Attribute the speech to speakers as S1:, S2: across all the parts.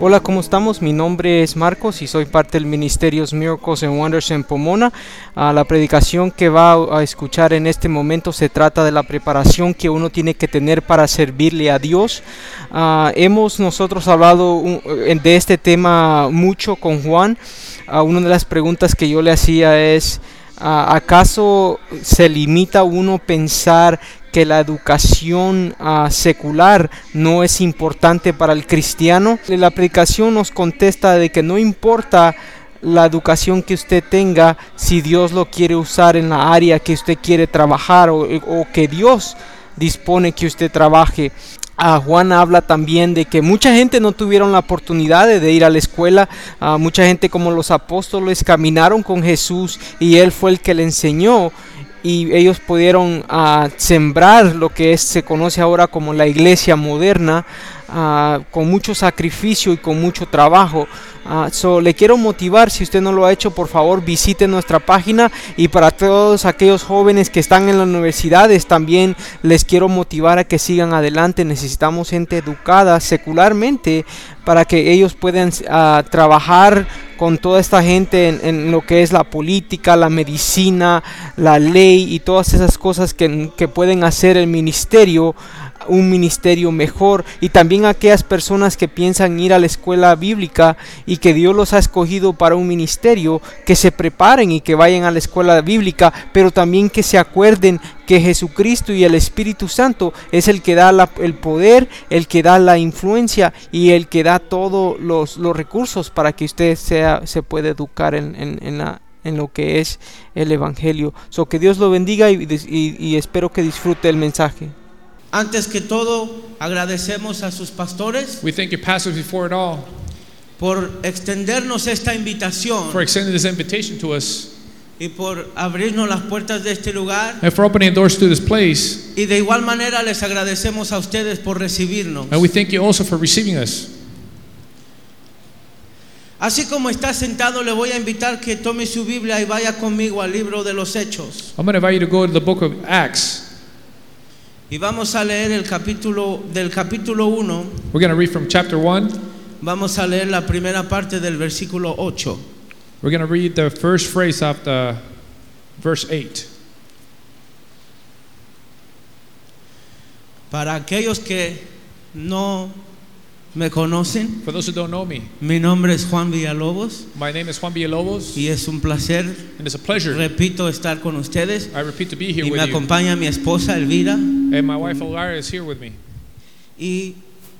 S1: Hola, ¿cómo estamos? Mi nombre es Marcos y soy parte del Ministerio Miracles and Wonders en Pomona. La predicación que va a escuchar en este momento se trata de la preparación que uno tiene que tener para servirle a Dios. Hemos nosotros hablado de este tema mucho con Juan. Una de las preguntas que yo le hacía es: ¿acaso se limita uno a pensar que la educación secular no es importante para el cristiano? La predicación nos contesta de que no importa la educación que usted tenga, si Dios lo quiere usar en la área que usted quiere trabajar o que Dios dispone que usted trabaje. Juan habla también de que mucha gente no tuvieron la oportunidad de ir a la escuela. Mucha gente, como los apóstoles, caminaron con Jesús y Él fue el que le enseñó, y ellos pudieron sembrar lo que se conoce ahora como la iglesia moderna, con mucho sacrificio y con mucho trabajo. Le quiero motivar, si usted no lo ha hecho, por favor visite nuestra página. Y para todos aquellos jóvenes que están en las universidades, también les quiero motivar a que sigan adelante. Necesitamos gente educada secularmente para que ellos puedan trabajar con toda esta gente en lo que es la política, la medicina, la ley y todas esas cosas que pueden hacer el ministerio un ministerio mejor. Y también aquellas personas que piensan ir a la escuela bíblica y que Dios los ha escogido para un ministerio, que se preparen y que vayan a la escuela bíblica, pero también que se acuerden que Jesucristo y el Espíritu Santo es el que da el poder, el que da la influencia y el que da todos los recursos para que usted se pueda educar en lo que es el Evangelio. Que Dios lo bendiga y espero que disfrute el mensaje.
S2: Antes que todo, agradecemos a sus pastores.
S3: We thank your pastors before it all
S2: por extendernos esta invitación,
S3: for extending this invitation to us,
S2: y por abrirnos las puertas de este lugar.
S3: and for opening doors to this place.
S2: Y de igual manera les agradecemos a ustedes por recibirnos.
S3: And we thank you also for receiving us.
S2: Así como está sentado, le voy a invitar que tome su Biblia y vaya conmigo al libro de los Hechos.
S3: I'm going to invite you to go to the book of Acts.
S2: Y vamos a leer del capítulo 1.
S3: We're going to read from chapter 1.
S2: Vamos a leer la primera parte del versículo 8.
S3: We're going to read the first phrase of the verse 8.
S2: Para aquellos que no me conocen,
S3: For those who don't know me,
S2: mi nombre es Juan Villalobos
S3: my name is Juan Villalobos,
S2: y es un placer,
S3: and it's a pleasure,
S2: repito, estar con ustedes.
S3: I repeat, to be here
S2: Y me
S3: with you.
S2: acompaña mi esposa Elvira.
S3: And my wife Elvira is here with me.
S2: Y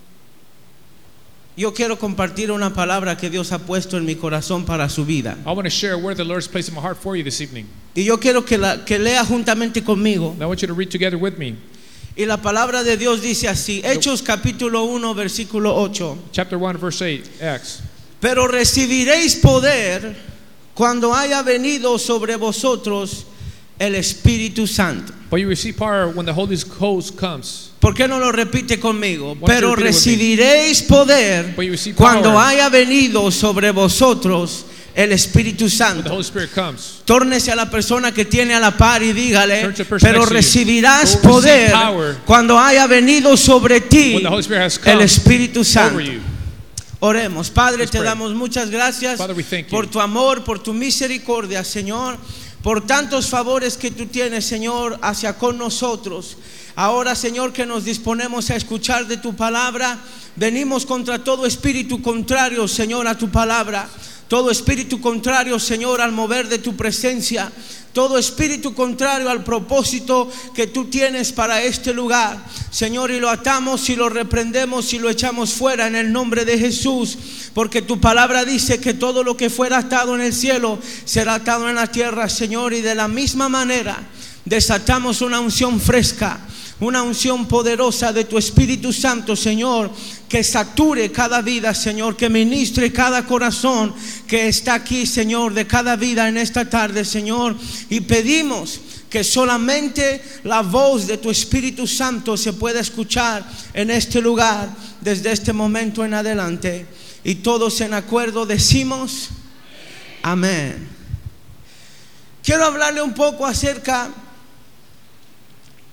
S2: yo quiero compartir una palabra que Dios ha puesto en mi corazón para su vida.
S3: I want to share a word the Lord's placed in my heart for you this evening.
S2: Y yo quiero que lea juntamente conmigo.
S3: And I want you to read together with me.
S2: Y la palabra de Dios dice así, Hechos capítulo 1 versículo 8.
S3: Chapter 1 verse 8, Acts.
S2: Pero recibiréis poder cuando haya venido sobre vosotros el Espíritu Santo.
S3: But you receive power when the Holy Ghost comes.
S2: ¿Por qué no lo repite conmigo?
S3: Why don't you
S2: Pero
S3: repeat it with me?
S2: recibiréis poder
S3: But you receive
S2: cuando
S3: power
S2: haya venido sobre vosotros el Espíritu
S3: when the
S2: Santo.
S3: Holy Spirit comes.
S2: Tórnese a la persona que tiene a la par y dígale,
S3: Turn to the person
S2: pero
S3: next to you.
S2: recibirás
S3: You'll receive
S2: poder
S3: power
S2: cuando haya venido sobre ti
S3: when the Holy Spirit has
S2: el
S3: come
S2: Espíritu Santo.
S3: over you.
S2: Oremos. Padre,
S3: Let's
S2: te
S3: pray.
S2: damos muchas gracias
S3: Father, we thank
S2: por
S3: you.
S2: tu amor, por tu misericordia, Señor, por tantos favores que tú tienes, Señor, hacia con nosotros. Ahora, Señor, que nos disponemos a escuchar de tu palabra, venimos contra todo espíritu contrario, Señor, a tu palabra. Todo espíritu contrario, Señor, al mover de tu presencia. Todo espíritu contrario al propósito que tú tienes para este lugar, Señor, y lo atamos y lo reprendemos y lo echamos fuera en el nombre de Jesús, porque tu palabra dice que todo lo que fuera atado en el cielo será atado en la tierra, Señor, y de la misma manera desatamos una unción fresca, una unción poderosa de tu Espíritu Santo, Señor, que sature cada vida, Señor, que ministre cada corazón que está aquí, Señor, de cada vida en esta tarde, Señor, y pedimos que solamente la voz de tu Espíritu Santo se pueda escuchar en este lugar desde este momento en adelante, y todos en acuerdo decimos amén. Quiero hablarle un poco acerca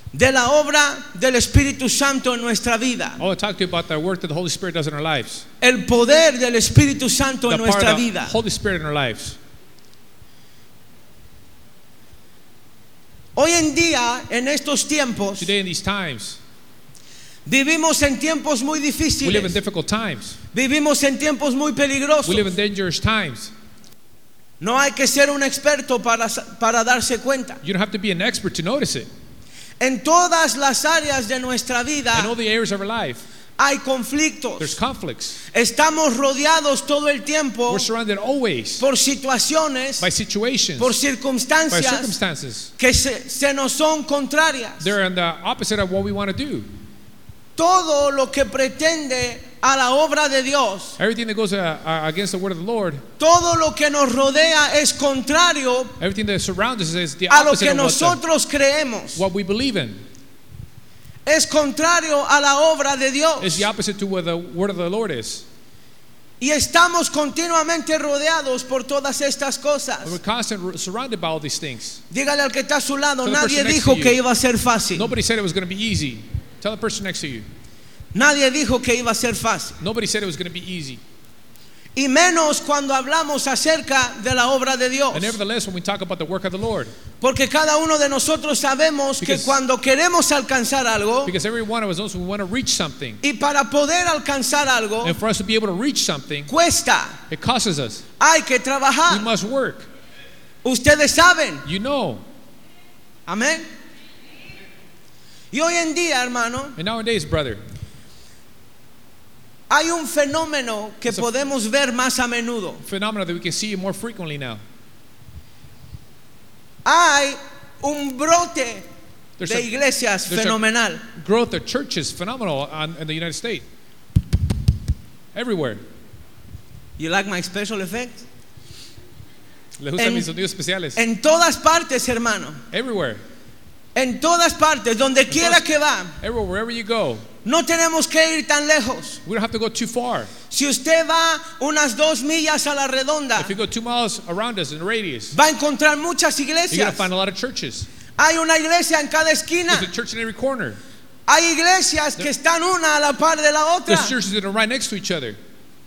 S2: de la obra del Espíritu Santo en nuestra vida.
S3: I want to talk to you about the work that the Holy Spirit does in our lives.
S2: El poder del Espíritu Santo en
S3: The power
S2: nuestra
S3: of the
S2: vida.
S3: Holy Spirit in our lives.
S2: Hoy en día, en estos tiempos,
S3: Today in these times,
S2: vivimos en tiempos muy
S3: we live in
S2: difíciles.
S3: difficult times.
S2: Vivimos en tiempos muy peligrosos.
S3: We live in dangerous times.
S2: No hay que ser un experto para darse cuenta.
S3: You don't have to be an expert to notice it.
S2: En todas las áreas de nuestra vida
S3: In all the areas of our life,
S2: hay conflictos.
S3: there's conflicts.
S2: Estamos rodeados todo el tiempo
S3: We're surrounded always
S2: por situaciones,
S3: by situations,
S2: por
S3: by
S2: circunstancias
S3: circumstances.
S2: que se nos son contrarias.
S3: They're on the opposite of what we want to do.
S2: Todo lo que pretende a la obra de Dios,
S3: Everything that goes against the word of the Lord,
S2: todo lo que nos rodea es contrario
S3: everything that surrounds us is the
S2: a lo
S3: opposite
S2: que
S3: of
S2: nosotros creemos.
S3: what we believe in.
S2: Es contrario a la obra de
S3: It's
S2: Dios.
S3: the opposite to what the word of the Lord is.
S2: Y estamos continuamente rodeados por todas estas cosas.
S3: And we're constantly surrounded by all these things.
S2: Dígale al que está a su lado,
S3: Tell the
S2: nadie
S3: person next
S2: dijo
S3: to
S2: que
S3: you.
S2: iba a ser fácil.
S3: Nobody said it was going to be easy. Tell the person next to you.
S2: Nadie dijo que iba a ser fácil.
S3: Nobody said it was going to be easy.
S2: Y menos cuando hablamos acerca de la obra de Dios.
S3: And nevertheless, when we talk about the work of the Lord,
S2: Porque cada uno de nosotros sabemos que
S3: Because-
S2: cuando queremos alcanzar algo,
S3: because every one of us knows we want to reach something.
S2: y para poder alcanzar algo,
S3: And for us to be able to reach something,
S2: cuesta,
S3: it costs us.
S2: hay que
S3: We
S2: trabajar.
S3: must work.
S2: Ustedes saben.
S3: You know.
S2: Amén. Y hoy en día, hermano,
S3: And nowadays, brother,
S2: hay un fenómeno que
S3: It's a-
S2: podemos ver más a menudo.
S3: phenomena that we can see more frequently now.
S2: Hay un brote
S3: There's
S2: de
S3: a
S2: iglesias
S3: there's a-
S2: fenomenal.
S3: growth of churches phenomenal in the United States. Everywhere.
S2: You like my special effects?
S3: Le gustan
S2: En-
S3: mis sonidos especiales.
S2: En todas partes, hermano.
S3: Everywhere.
S2: En todas partes, donde quiera
S3: todas-
S2: que va.
S3: Everywhere, wherever you go.
S2: No tenemos que ir tan lejos.
S3: We don't have to go too far.
S2: Si usted va unas 2 millas a la redonda,
S3: If you go 2 miles around us in a radius,
S2: va a encontrar muchas
S3: you're going to
S2: iglesias.
S3: find a lot of churches.
S2: Hay una iglesia en cada esquina.
S3: There's a church in every corner.
S2: Hay iglesias que están una a la par de la otra.
S3: There's churches that are right next to each other.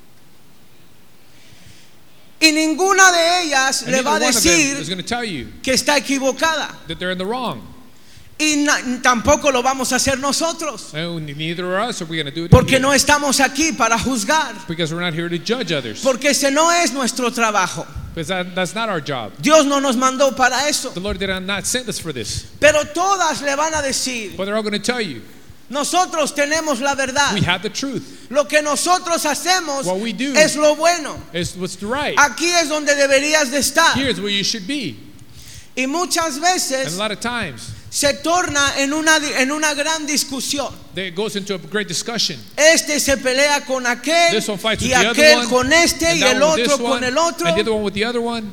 S2: Y ninguna de ellas
S3: And
S2: le
S3: neither
S2: va a
S3: one of them is
S2: decir
S3: going to tell you
S2: que está equivocada.
S3: that they're in the wrong.
S2: Y tampoco lo vamos a hacer nosotros.
S3: And neither are us are we going to do it
S2: Porque
S3: either.
S2: no estamos aquí para juzgar.
S3: Because we're not here to judge others.
S2: Porque ese no es nuestro trabajo.
S3: Because that's not our job.
S2: Dios no nos mandó para eso.
S3: The Lord did not send us for this.
S2: Pero todas le van a decir,
S3: But they're all going to tell you,
S2: nosotros tenemos la verdad.
S3: we have the truth.
S2: Lo que nosotros hacemos
S3: What we do
S2: es lo bueno.
S3: It's what's right.
S2: Aquí es donde deberías de estar.
S3: Here's where you should be.
S2: Y muchas
S3: And a
S2: veces
S3: lot of times,
S2: se torna en una gran discusión.
S3: it goes into a great discussion.
S2: Este se pelea con aquel
S3: This one fights with
S2: y
S3: the other
S2: aquel
S3: one,
S2: con este
S3: and
S2: y
S3: that
S2: el
S3: one with
S2: otro
S3: this
S2: con
S3: one,
S2: el otro.
S3: and the other one with the other one,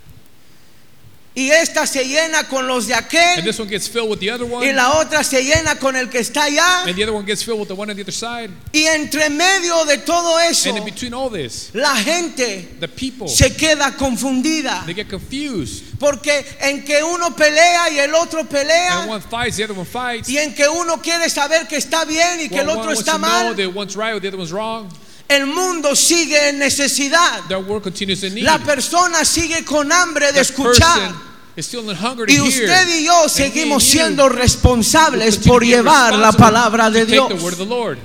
S2: Y esta se llena con los de
S3: and
S2: aquel
S3: this one gets filled with the other one,
S2: y la otra se llena con el que está allá.
S3: and the other one gets filled with the one on the other side.
S2: Y entre medio de todo eso,
S3: And in between all this,
S2: la gente
S3: the people,
S2: se queda confundida.
S3: they get confused.
S2: Porque en que uno pelea y el otro
S3: And
S2: pelea,
S3: one fights, the other one fights.
S2: y en que uno quiere saber que está bien y que el
S3: One
S2: otro
S3: wants
S2: está
S3: to know
S2: mal,
S3: that one's right or the other one's wrong.
S2: el mundo sigue en necesidad.
S3: The world continues in need.
S2: La persona sigue con hambre de
S3: The
S2: escuchar.
S3: person is still in hunger to
S2: Y
S3: hear.
S2: usted y yo
S3: And
S2: seguimos
S3: me and you
S2: siendo responsables
S3: continue
S2: por
S3: to be
S2: llevar la
S3: responsible
S2: palabra de
S3: to
S2: Dios.
S3: take the word of the Lord.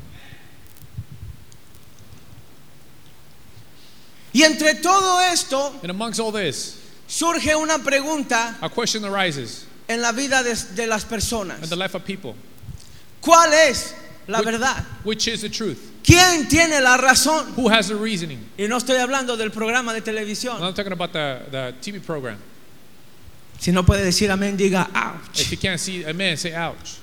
S2: Y entre todo esto
S3: And amongst all this,
S2: surge una pregunta
S3: a question arises
S2: en la vida de las
S3: in
S2: personas.
S3: the life of people.
S2: ¿Cuál es la verdad?
S3: Which is the truth?
S2: ¿Quién tiene la razón?
S3: Who has the reasoning?
S2: Y no estoy hablando del programa de
S3: I'm
S2: televisión.
S3: not talking about the TV program.
S2: Si no puede decir amén, diga ouch.
S3: If you can't see a man, say ouch.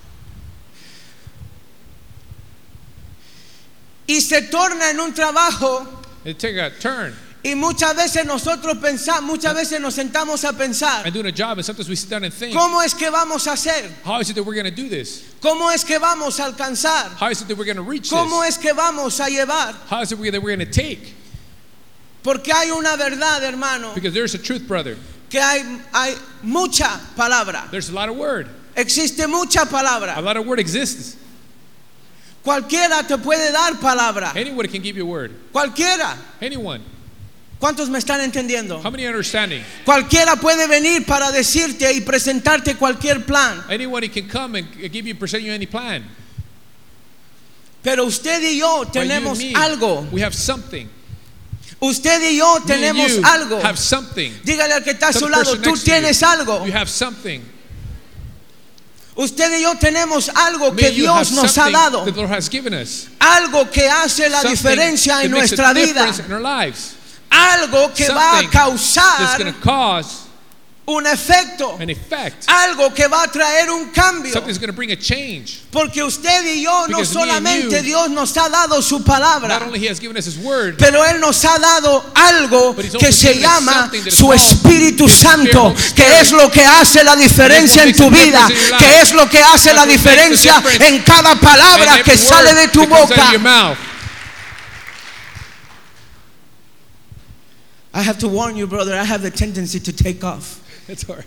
S2: Y se torna en un trabajo.
S3: It take a turn
S2: Y muchas veces nosotros pensamos, muchas veces nos sentamos a pensar,
S3: and doing a job, and sometimes we sit down and think,
S2: ¿cómo es que vamos a hacer?
S3: how is it that we're going to do this?
S2: ¿Cómo es que vamos a alcanzar?
S3: How is it that we're going to reach
S2: ¿Cómo
S3: this?
S2: es que vamos a llevar?
S3: How is it that we're going to take?
S2: Porque hay una verdad, hermano,
S3: Because there's a truth, brother.
S2: que hay mucha palabra.
S3: There's a lot of word.
S2: Existe mucha
S3: A
S2: palabra.
S3: lot of word exists.
S2: Cualquiera te puede dar palabra.
S3: Anyone can give you a word.
S2: Cualquiera.
S3: Anyone.
S2: ¿Cuántos me están entendiendo?
S3: How many are understanding?
S2: Cualquiera puede venir para decirte y presentarte cualquier plan.
S3: Anyone can come and present you any plan.
S2: Pero usted y yo
S3: But you and
S2: tenemos
S3: me,
S2: algo.
S3: we have something.
S2: Usted y yo
S3: Me and
S2: tenemos
S3: you
S2: algo.
S3: have something.
S2: Dígale al que está a
S3: Tell
S2: su
S3: the
S2: lado,
S3: person
S2: tú
S3: next to you,
S2: tienes algo.
S3: You have something.
S2: Usted y yo tenemos algo
S3: Me
S2: que
S3: and you have
S2: Dios nos ha
S3: something
S2: dado.
S3: that the Lord has given us.
S2: Algo que hace la
S3: Something
S2: diferencia en
S3: that makes a
S2: nuestra vida.
S3: difference in our lives.
S2: Algo que va a
S3: Something that's
S2: causar
S3: going to cause
S2: un efecto.
S3: an effect.
S2: Algo que va a traer un cambio.
S3: Something's going to bring a change.
S2: Porque usted y yo no
S3: Because me and
S2: solamente
S3: you,
S2: Dios nos ha dado su
S3: Not
S2: palabra,
S3: only He has given us His word,
S2: pero Él nos ha dado algo
S3: But He's
S2: que
S3: also
S2: se
S3: given us
S2: llama
S3: something that is
S2: su
S3: called
S2: Espíritu
S3: His
S2: Santo,
S3: Spirit,
S2: que es lo que hace la diferencia en
S3: makes
S2: tu
S3: the
S2: vida,
S3: difference in your
S2: que
S3: life.
S2: es lo que hace la
S3: That's what makes the
S2: diferencia
S3: difference
S2: en cada palabra
S3: and
S2: que
S3: every
S2: sale
S3: word
S2: de tu
S3: that comes out of
S2: boca.
S3: your mouth.
S2: I have to warn you, brother, I have the tendency to take off.
S3: That's all right.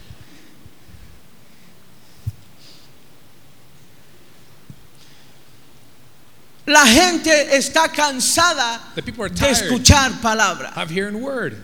S2: La gente está cansada
S3: The people are
S2: de
S3: tired
S2: escuchar palabra.
S3: of hearing word.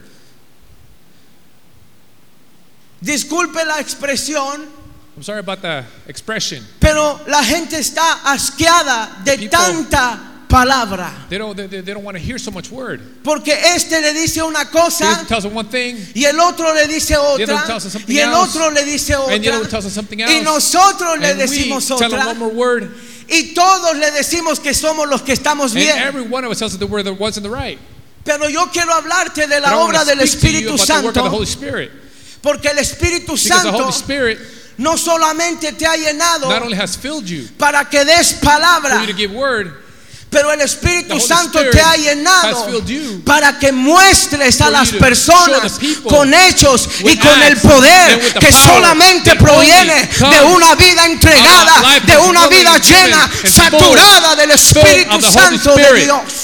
S2: Disculpe la expresión,
S3: I'm sorry about the expression.
S2: pero la gente está asqueada de
S3: People-
S2: tanta palabra.
S3: They don't want to hear so much word.
S2: Porque este le dice una
S3: He
S2: cosa
S3: tells them one thing,
S2: y el otro le dice
S3: other
S2: otra
S3: tells us something
S2: y el
S3: else,
S2: otro le dice
S3: and the
S2: otra
S3: other tells us something
S2: y
S3: else.
S2: nosotros le
S3: And we
S2: decimos
S3: tell them
S2: otra
S3: one more word,
S2: y todos le decimos que somos los que estamos
S3: and
S2: bien.
S3: every one of us tells us that we're the ones in the right.
S2: Pero yo quiero hablarte de
S3: But I
S2: la
S3: want
S2: obra
S3: to
S2: del
S3: speak to you
S2: Espíritu
S3: about the work of the
S2: Santo,
S3: Holy Spirit.
S2: porque el Espíritu
S3: Because the
S2: Santo
S3: Holy Spirit
S2: no solamente te ha
S3: not
S2: llenado
S3: only has filled you
S2: para que des
S3: for
S2: palabra,
S3: you to give word,
S2: pero el
S3: the
S2: Espíritu
S3: Holy
S2: Santo
S3: Spirit
S2: te ha
S3: has
S2: llenado
S3: filled you
S2: para que muestres a
S3: for
S2: las
S3: you to
S2: personas
S3: show the people
S2: con hechos y
S3: with
S2: con el
S3: acts
S2: poder
S3: and with the
S2: que
S3: power
S2: solamente
S3: that
S2: proviene
S3: only
S2: de
S3: comes
S2: una vida entregada,
S3: of a life
S2: de
S3: that's
S2: una
S3: willing
S2: vida
S3: and given
S2: llena,
S3: and full,
S2: saturada del Espíritu
S3: of the Holy
S2: Santo de
S3: Spirit.
S2: Dios.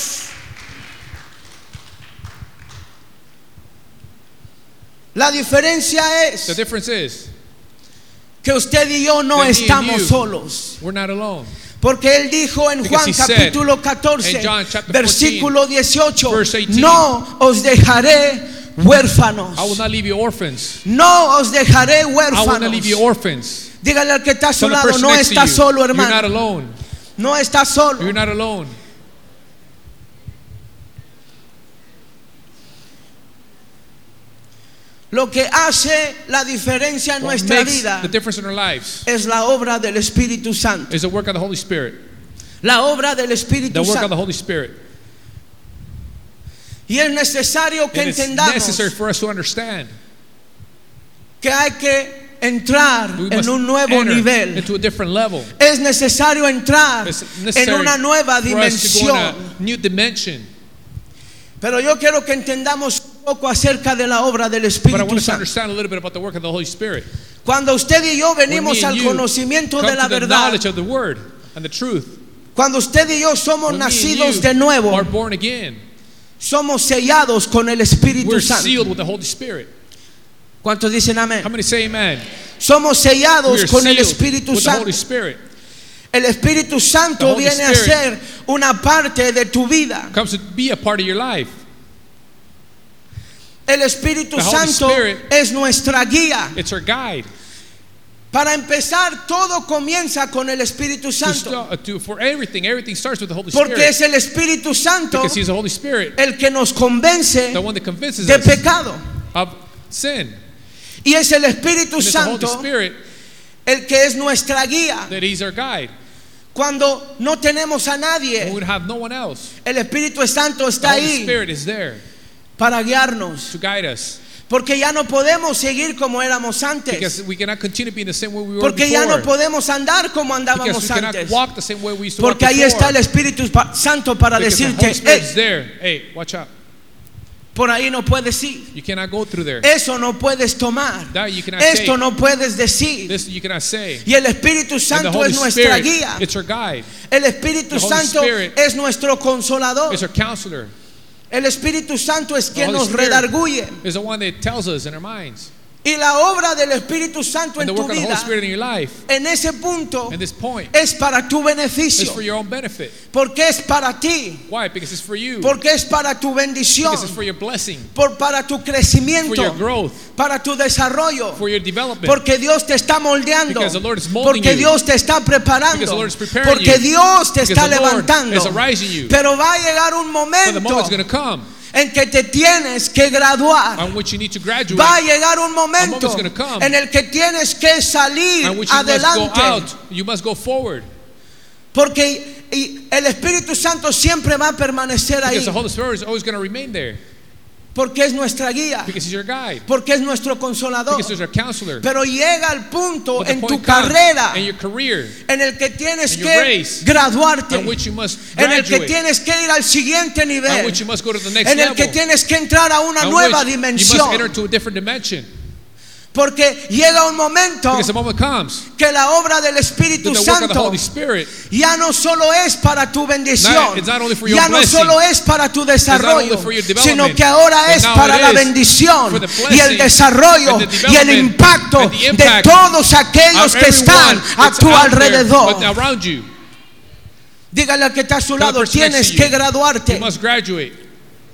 S2: La diferencia
S3: the
S2: es
S3: difference is
S2: que usted y yo no
S3: that me and
S2: estamos
S3: you,
S2: solos.
S3: we're not alone.
S2: Porque Él dijo en
S3: Because
S2: Juan
S3: he said
S2: capítulo 14,
S3: in John chapter 14,
S2: versículo 18,
S3: verse 18,
S2: no os dejaré huérfanos.
S3: I will not leave you orphans.
S2: No os dejaré
S3: I will not leave you
S2: huérfanos.
S3: orphans.
S2: Dígale al que está a su
S3: Tell the
S2: lado,
S3: person
S2: no
S3: next to
S2: está
S3: you,
S2: solo,
S3: you're not
S2: hermano.
S3: alone.
S2: No está solo.
S3: You're not alone.
S2: Lo que hace la diferencia en
S3: What
S2: nuestra
S3: makes
S2: vida
S3: the difference in our lives
S2: es la obra del Espíritu Santo.
S3: is the work of the Holy Spirit.
S2: La obra del Espíritu
S3: The work of the
S2: Santo.
S3: Holy Spirit.
S2: Y es necesario que
S3: And it's
S2: entendamos
S3: necessary for us to understand.
S2: que hay que entrar
S3: We
S2: en
S3: must
S2: un nuevo
S3: enter
S2: nivel.
S3: into a different level.
S2: Es necesario entrar
S3: It's
S2: en
S3: necessary
S2: una nueva
S3: for us to go in
S2: dimensión.
S3: a new dimension.
S2: Pero yo quiero que entendamos un poco acerca de la obra del
S3: But I
S2: Espíritu
S3: want us to
S2: Santo.
S3: understand a little bit about the work of the Holy Spirit.
S2: Cuando usted y yo
S3: When
S2: venimos
S3: me and
S2: al
S3: you
S2: conocimiento
S3: come
S2: de la
S3: to the
S2: verdad,
S3: knowledge of the Word and the truth.
S2: cuando usted y yo somos
S3: When me and
S2: nacidos
S3: you
S2: de nuevo,
S3: are born again.
S2: somos sellados con el Espíritu
S3: We're
S2: Santo.
S3: sealed with the Holy Spirit.
S2: ¿Cuántos dicen amén?
S3: How many say amen?
S2: Somos
S3: We
S2: sellados
S3: are
S2: con el
S3: sealed
S2: Espíritu
S3: with the
S2: Santo.
S3: Holy Spirit.
S2: El Espíritu
S3: The
S2: Santo
S3: Holy
S2: viene a
S3: Spirit
S2: ser una parte de tu vida.
S3: Comes to be a part of your life.
S2: El Espíritu
S3: The Holy
S2: Santo
S3: Spirit
S2: es nuestra guía.
S3: It's our guide.
S2: Para empezar, todo comienza con el Espíritu Santo.
S3: For everything starts with the Holy
S2: Porque
S3: Spirit.
S2: es el Espíritu Santo
S3: Because He's the Holy Spirit,
S2: el que nos convence
S3: the one that convinces
S2: de
S3: us
S2: pecado.
S3: of sin.
S2: Y es el Espíritu
S3: And it's the Holy
S2: Santo
S3: Spirit
S2: el que es nuestra guía.
S3: that He's our guide.
S2: Cuando no tenemos a
S3: We
S2: nadie,
S3: would have no one else.
S2: el Espíritu Santo
S3: The
S2: está
S3: Holy
S2: ahí
S3: Spirit is there
S2: para guiarnos.
S3: to guide us.
S2: Porque ya no podemos seguir como éramos antes.
S3: Because we cannot continue being the same way we were
S2: Porque ya no
S3: before.
S2: podemos andar como
S3: Because
S2: andábamos
S3: we cannot
S2: antes.
S3: walk the same way we used to walk
S2: Porque ahí está el
S3: before.
S2: Espíritu Santo para
S3: Because the
S2: decirte,
S3: Holy Spirit is
S2: "Hey,
S3: there. Hey, watch out.
S2: por ahí no puedes ir.
S3: You cannot go through there.
S2: Eso no puedes tomar.
S3: That you cannot
S2: Esto
S3: take.
S2: no puedes decir."
S3: This you cannot say.
S2: Y el Espíritu
S3: And the
S2: Santo
S3: Holy
S2: es nuestra
S3: Spirit,
S2: guía.
S3: it's our guide.
S2: El Espíritu
S3: The Holy
S2: Santo
S3: Spirit
S2: es nuestro consolador.
S3: It's our counselor.
S2: El Espíritu Santo es quien
S3: Holy
S2: nos
S3: Spirit
S2: redarguye.
S3: is the one that tells us in our minds.
S2: Y la obra del Espíritu Santo
S3: And
S2: en
S3: the
S2: tu
S3: work of the Holy
S2: vida,
S3: Spirit in your life,
S2: en ese punto,
S3: in this point,
S2: es para tu
S3: is
S2: beneficio.
S3: for your own benefit.
S2: Porque es para ti.
S3: Why? Because it's for you.
S2: Porque es para tu bendición.
S3: Because it's for your blessing,
S2: Para tu
S3: for
S2: crecimiento.
S3: your growth,
S2: Para tu desarrollo.
S3: for your development.
S2: Porque Dios te está moldeando.
S3: Because the Lord is molding
S2: Porque
S3: you.
S2: Dios te está
S3: Because the
S2: preparando.
S3: Lord is preparing
S2: Porque
S3: you.
S2: Dios te
S3: Because
S2: está
S3: the Lord
S2: levantando.
S3: is arising you.
S2: Pero va a llegar un
S3: But the
S2: momento
S3: moment's going to come
S2: en que te tienes que graduar.
S3: on which you need to graduate,
S2: Va a llegar un momento
S3: moment's gonna come
S2: en el que tienes que salir
S3: on which you must go
S2: adelante.
S3: out, you must go forward.
S2: Porque el Espíritu Santo siempre va a permanecer ahí.
S3: Because the Holy Spirit is always going to remain there.
S2: Porque es nuestra guía.
S3: Because He's your guide.
S2: Porque es nuestro consolador.
S3: Because He's our counselor.
S2: Pero llega el punto
S3: But the
S2: en tu
S3: point comes
S2: carrera
S3: in your career
S2: en el que tienes
S3: in your
S2: que
S3: race,
S2: graduarte,
S3: on which you must
S2: en el que
S3: graduate,
S2: tienes que ir al siguiente
S3: on
S2: nivel,
S3: which you must go to the next
S2: en el
S3: level,
S2: que tienes que entrar a una
S3: on
S2: nueva
S3: which you must
S2: dimensión.
S3: enter to a different dimension.
S2: Porque llega un momento
S3: Because the moment comes
S2: que la obra del Espíritu
S3: that the work of the
S2: Santo
S3: Holy Spirit
S2: ya no solo es para tu bendición,
S3: it's not only for your
S2: ya no
S3: blessing,
S2: solo es para tu desarrollo,
S3: only for your development,
S2: sino que ahora
S3: but
S2: es
S3: now
S2: para
S3: it
S2: la
S3: is
S2: bendición
S3: for the
S2: y el
S3: blessing
S2: desarrollo
S3: and the
S2: y el
S3: development
S2: impacto
S3: and the
S2: de
S3: impact
S2: todos aquellos
S3: of
S2: que están
S3: everyone
S2: a
S3: that's
S2: tu
S3: out there,
S2: alrededor.
S3: but around you.
S2: Dígale al que está a su
S3: To the
S2: lado,
S3: person next
S2: tienes
S3: to
S2: que
S3: you.
S2: graduarte.
S3: You must graduate.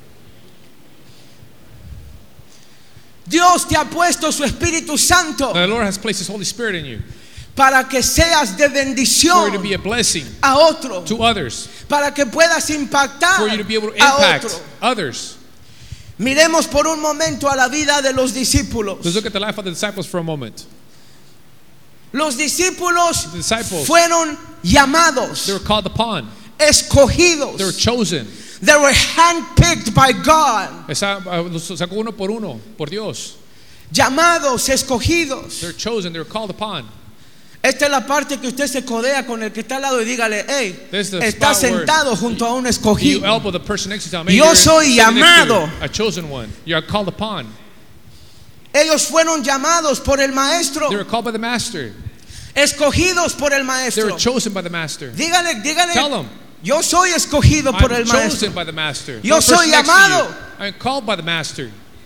S2: Dios te ha puesto su Espíritu Santo
S3: The Lord has placed His Holy Spirit in you
S2: para que seas de
S3: for you to
S2: bendición
S3: be a blessing
S2: a otro,
S3: to others,
S2: para que puedas impactar
S3: for you to be able to
S2: a
S3: impact
S2: otro.
S3: others.
S2: Miremos por un momento a la vida de los discípulos.
S3: Let's look at the life of the disciples for a moment.
S2: Los discípulos
S3: The disciples,
S2: fueron llamados,
S3: they were called upon,
S2: escogidos.
S3: they were chosen.
S2: They were handpicked by God.
S3: Los sacó uno por Dios.
S2: Llamados, escogidos.
S3: They're chosen, they were called upon.
S2: Esta es la parte que usted se codea con el que está al lado y dígale, hey,
S3: This is the
S2: está
S3: spot where
S2: sentado junto a un
S3: You
S2: escogido.
S3: elbow the person next to you. Maybe
S2: Yo
S3: you're
S2: soy
S3: sitting next to
S2: llamado.
S3: A chosen one. You are called upon.
S2: Ellos fueron llamados por el maestro,
S3: They were called by the Master.
S2: escogidos por el
S3: They
S2: maestro.
S3: were chosen by the Master.
S2: Dígale,
S3: Tell them,
S2: yo soy escogido por el
S3: I'm
S2: maestro.
S3: chosen by the Master.
S2: Yo
S3: Tell the person
S2: soy
S3: next to
S2: llamado.
S3: you, I'm called by the Master.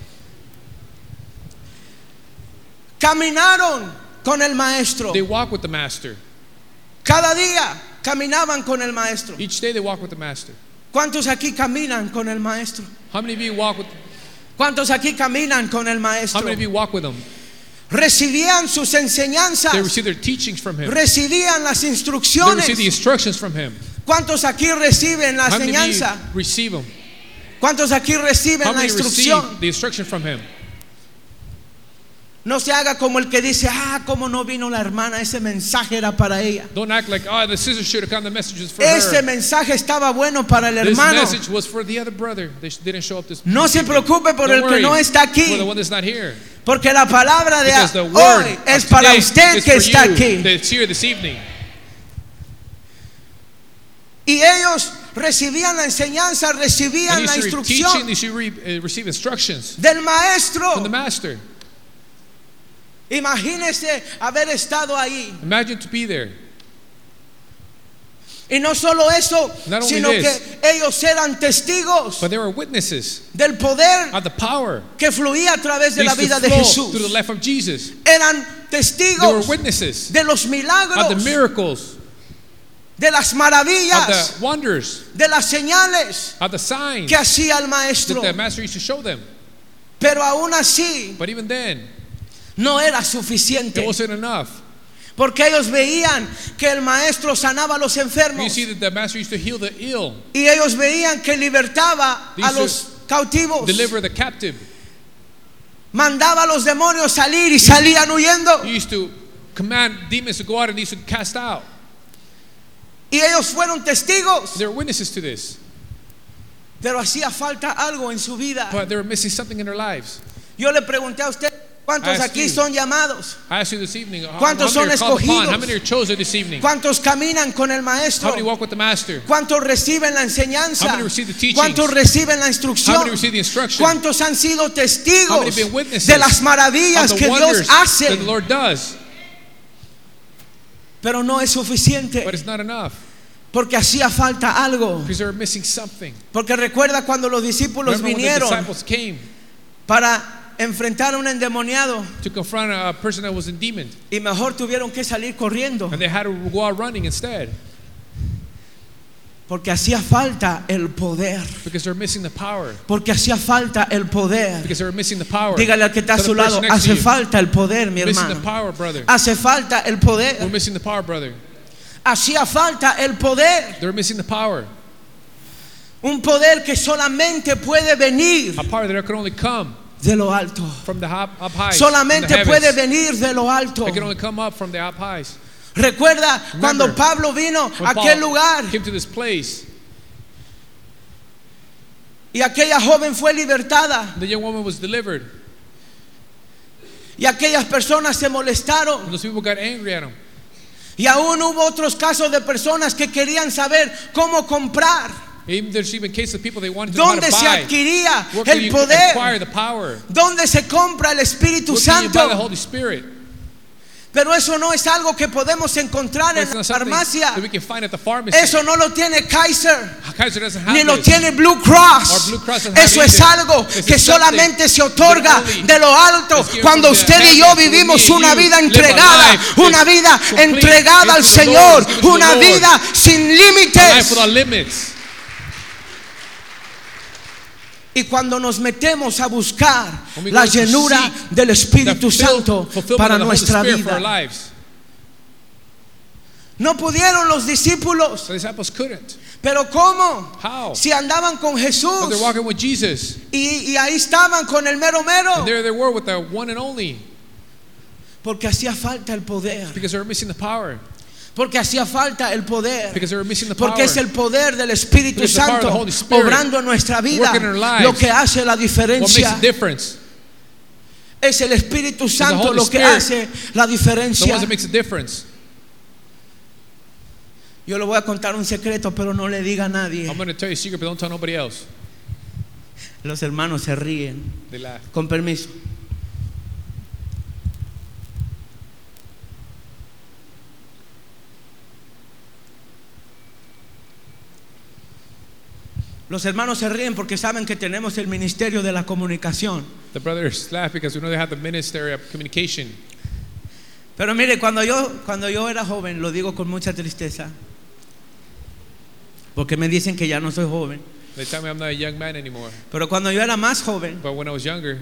S2: Caminaron con el maestro.
S3: They walk with the Master.
S2: Cada día caminaban con el maestro.
S3: Each day they walk with the Master.
S2: ¿Cuántos aquí caminan con el maestro?
S3: How many of you walk with?
S2: ¿Cuántos aquí caminan con el
S3: How
S2: maestro?
S3: many of you walk with Him?
S2: Recibían sus enseñanzas,
S3: They receive their teachings from Him.
S2: recibían las
S3: They
S2: instrucciones.
S3: receive the instructions from Him.
S2: ¿Cuántos aquí reciben la
S3: How many of you
S2: enseñanza?
S3: receive them?
S2: ¿Cuántos aquí reciben
S3: How
S2: la
S3: many receive
S2: instrucción?
S3: the instruction from Him?
S2: No se haga como el que dice, cómo no vino la hermana, ese mensaje era para ella.
S3: Don't act like, oh, the sister should have come. The message was for
S2: Ese
S3: her.
S2: mensaje estaba bueno para el
S3: This
S2: hermano.
S3: message was for the other brother. They didn't show up this.
S2: No se
S3: evening.
S2: preocupe por
S3: Don't
S2: el que
S3: worry
S2: no está
S3: for the
S2: aquí,
S3: one that's not here.
S2: porque la palabra de
S3: Because the word
S2: hoy
S3: of
S2: es para
S3: today
S2: usted
S3: is
S2: que
S3: for
S2: está
S3: you
S2: aquí.
S3: that's here this evening.
S2: Y ellos recibían la enseñanza,
S3: And
S2: recibían
S3: you
S2: la
S3: should receive teaching.
S2: instrucción
S3: You should receive instructions
S2: del maestro.
S3: from the Master.
S2: Imagínese haber estado ahí.
S3: Imagine to be there.
S2: Y no solo eso,
S3: Not only
S2: sino
S3: this,
S2: que ellos eran testigos
S3: but there were witnesses
S2: del poder
S3: of the power
S2: que fluía a través de
S3: that
S2: la
S3: used to
S2: vida de
S3: flow
S2: Jesús.
S3: through the life of Jesus.
S2: Eran
S3: There were
S2: testigos
S3: witnesses
S2: de los
S3: of the
S2: milagros,
S3: miracles,
S2: de las
S3: of
S2: maravillas,
S3: the wonders,
S2: de las señales
S3: of the signs
S2: que hacía el maestro.
S3: that the Master used to show them.
S2: Pero aún así
S3: But even then,
S2: no era
S3: it
S2: suficiente,
S3: wasn't enough.
S2: porque ellos veían que el maestro sanaba a los
S3: You
S2: enfermos
S3: see that the Master used to heal the ill,
S2: y ellos veían que libertaba
S3: They
S2: a
S3: used to
S2: los cautivos,
S3: deliver the captive.
S2: mandaba a los demonios salir y salían huyendo.
S3: He used to command demons to go out and he used to cast out.
S2: Y ellos fueron testigos,
S3: There were witnesses to this,
S2: pero hacía falta algo en su vida.
S3: but they were missing something in their lives.
S2: Yo le pregunté a usted, ¿cuántos
S3: I asked
S2: aquí
S3: you.
S2: son llamados?
S3: I asked you this evening, how
S2: ¿Cuántos
S3: many are
S2: son
S3: called upon?
S2: escogidos?
S3: How many are chosen this evening?
S2: ¿Cuántos caminan con el
S3: How
S2: maestro?
S3: many walk with the Master?
S2: ¿Cuántos reciben la enseñanza?
S3: How many receive the teachings?
S2: ¿Cuántos reciben la
S3: How
S2: instrucción?
S3: many receive the instruction?
S2: ¿Cuántos han sido
S3: How
S2: testigos
S3: many have been witnesses
S2: de las maravillas
S3: of
S2: que
S3: the
S2: Dios
S3: wonders
S2: hace?
S3: that the Lord does?
S2: Pero no es suficiente,
S3: But it's not enough
S2: porque hacía falta algo.
S3: because they were missing something.
S2: Porque recuerda cuando los discípulos
S3: Remember when the
S2: vinieron
S3: disciples came
S2: para enfrentar a un endemoniado
S3: to confront a person that was in demon,
S2: y mejor tuvieron que salir corriendo
S3: and they had to go out running instead
S2: porque hacía falta el poder.
S3: because they're missing the power.
S2: Porque hacía falta el poder.
S3: Because they were missing the power.
S2: Dígale al que está a
S3: Tell
S2: su
S3: the person
S2: lado,
S3: next to
S2: hace
S3: you,
S2: falta el poder, mi
S3: we're missing the
S2: hermano.
S3: power, brother.
S2: Hace falta el
S3: We're
S2: poder.
S3: missing the power, brother.
S2: Hacía falta el poder.
S3: They're missing the power.
S2: Un poder que solamente puede venir
S3: A power that can only come
S2: de lo alto.
S3: from the up high.
S2: Solamente puede venir de lo alto.
S3: It can only come up from the up highs.
S2: Recuerda cuando
S3: Remember,
S2: Pablo vino
S3: When
S2: a aquel
S3: Paul
S2: lugar
S3: came to this place,
S2: y aquella joven fue libertada
S3: the young woman was delivered,
S2: y aquellas personas se molestaron.
S3: and those people got angry at him.
S2: Y aún hubo otros casos de personas que querían saber cómo comprar,
S3: Even there's even cases of people they wanted to know how
S2: dónde
S3: to
S2: se
S3: buy.
S2: adquiría
S3: Where can
S2: el
S3: you
S2: poder,
S3: acquire the power?
S2: dónde se compra el Espíritu
S3: Where can you buy the
S2: Santo.
S3: Holy Spirit?
S2: Pero eso no es algo que podemos encontrar
S3: But
S2: en
S3: it's
S2: la
S3: not something
S2: farmacia.
S3: that we can find at the pharmacy.
S2: Eso no lo tiene Kaiser,
S3: Kaiser doesn't have
S2: ni lo
S3: this.
S2: tiene Blue
S3: Or
S2: Cross.
S3: Blue Cross doesn't have
S2: Eso es
S3: either.
S2: algo
S3: This
S2: que
S3: is something
S2: solamente se
S3: that
S2: otorga
S3: only
S2: de lo alto
S3: is given
S2: cuando
S3: from the
S2: usted y yo
S3: heavens. When
S2: vivimos
S3: me and
S2: una
S3: you
S2: vida
S3: live a
S2: entregada,
S3: life
S2: una
S3: that's
S2: vida
S3: complete
S2: entregada al
S3: into the
S2: Señor,
S3: Lord, into the
S2: una
S3: Lord.
S2: vida sin
S3: A life
S2: límites.
S3: without limits.
S2: Y cuando nos metemos a buscar
S3: When we
S2: la
S3: go to
S2: llenura
S3: seek
S2: del Espíritu
S3: the
S2: Santo
S3: fulfillment
S2: para
S3: of the Holy
S2: nuestra
S3: Spirit for our
S2: vida,
S3: lives.
S2: no pudieron los discípulos.
S3: The disciples couldn't.
S2: Pero ¿cómo?
S3: How?
S2: Si andaban con
S3: But
S2: Jesús
S3: they're walking with Jesus.
S2: y ahí estaban con el mero mero,
S3: And there they were with the one and only.
S2: porque hacía falta el poder.
S3: Because they were missing the power.
S2: Porque hacía falta el poder.
S3: Because they were missing the power.
S2: Porque es el poder del Espíritu
S3: Because the power of the
S2: Santo
S3: Holy Spirit
S2: obrando en nuestra vida
S3: working in our lives.
S2: lo que hace la
S3: What makes
S2: diferencia.
S3: the difference?
S2: Es el Espíritu Santo
S3: Holy
S2: lo que
S3: Spirit.
S2: hace la
S3: The
S2: diferencia.
S3: ones that makes a difference.
S2: Yo le voy a contar un secreto, pero no le diga a nadie.
S3: I'm going to tell you a secret, but don't tell nobody else.
S2: Los hermanos se ríen.
S3: They laugh.
S2: Con permiso. Los hermanos se ríen porque saben que tenemos el ministerio de la comunicación.
S3: The brothers laugh because we know they have the ministry of communication.
S2: Pero mire, cuando yo era joven, lo digo con mucha tristeza, porque me dicen que ya no soy joven.
S3: They tell me I'm not a young man anymore.
S2: Pero cuando yo era más joven,
S3: But when I was younger,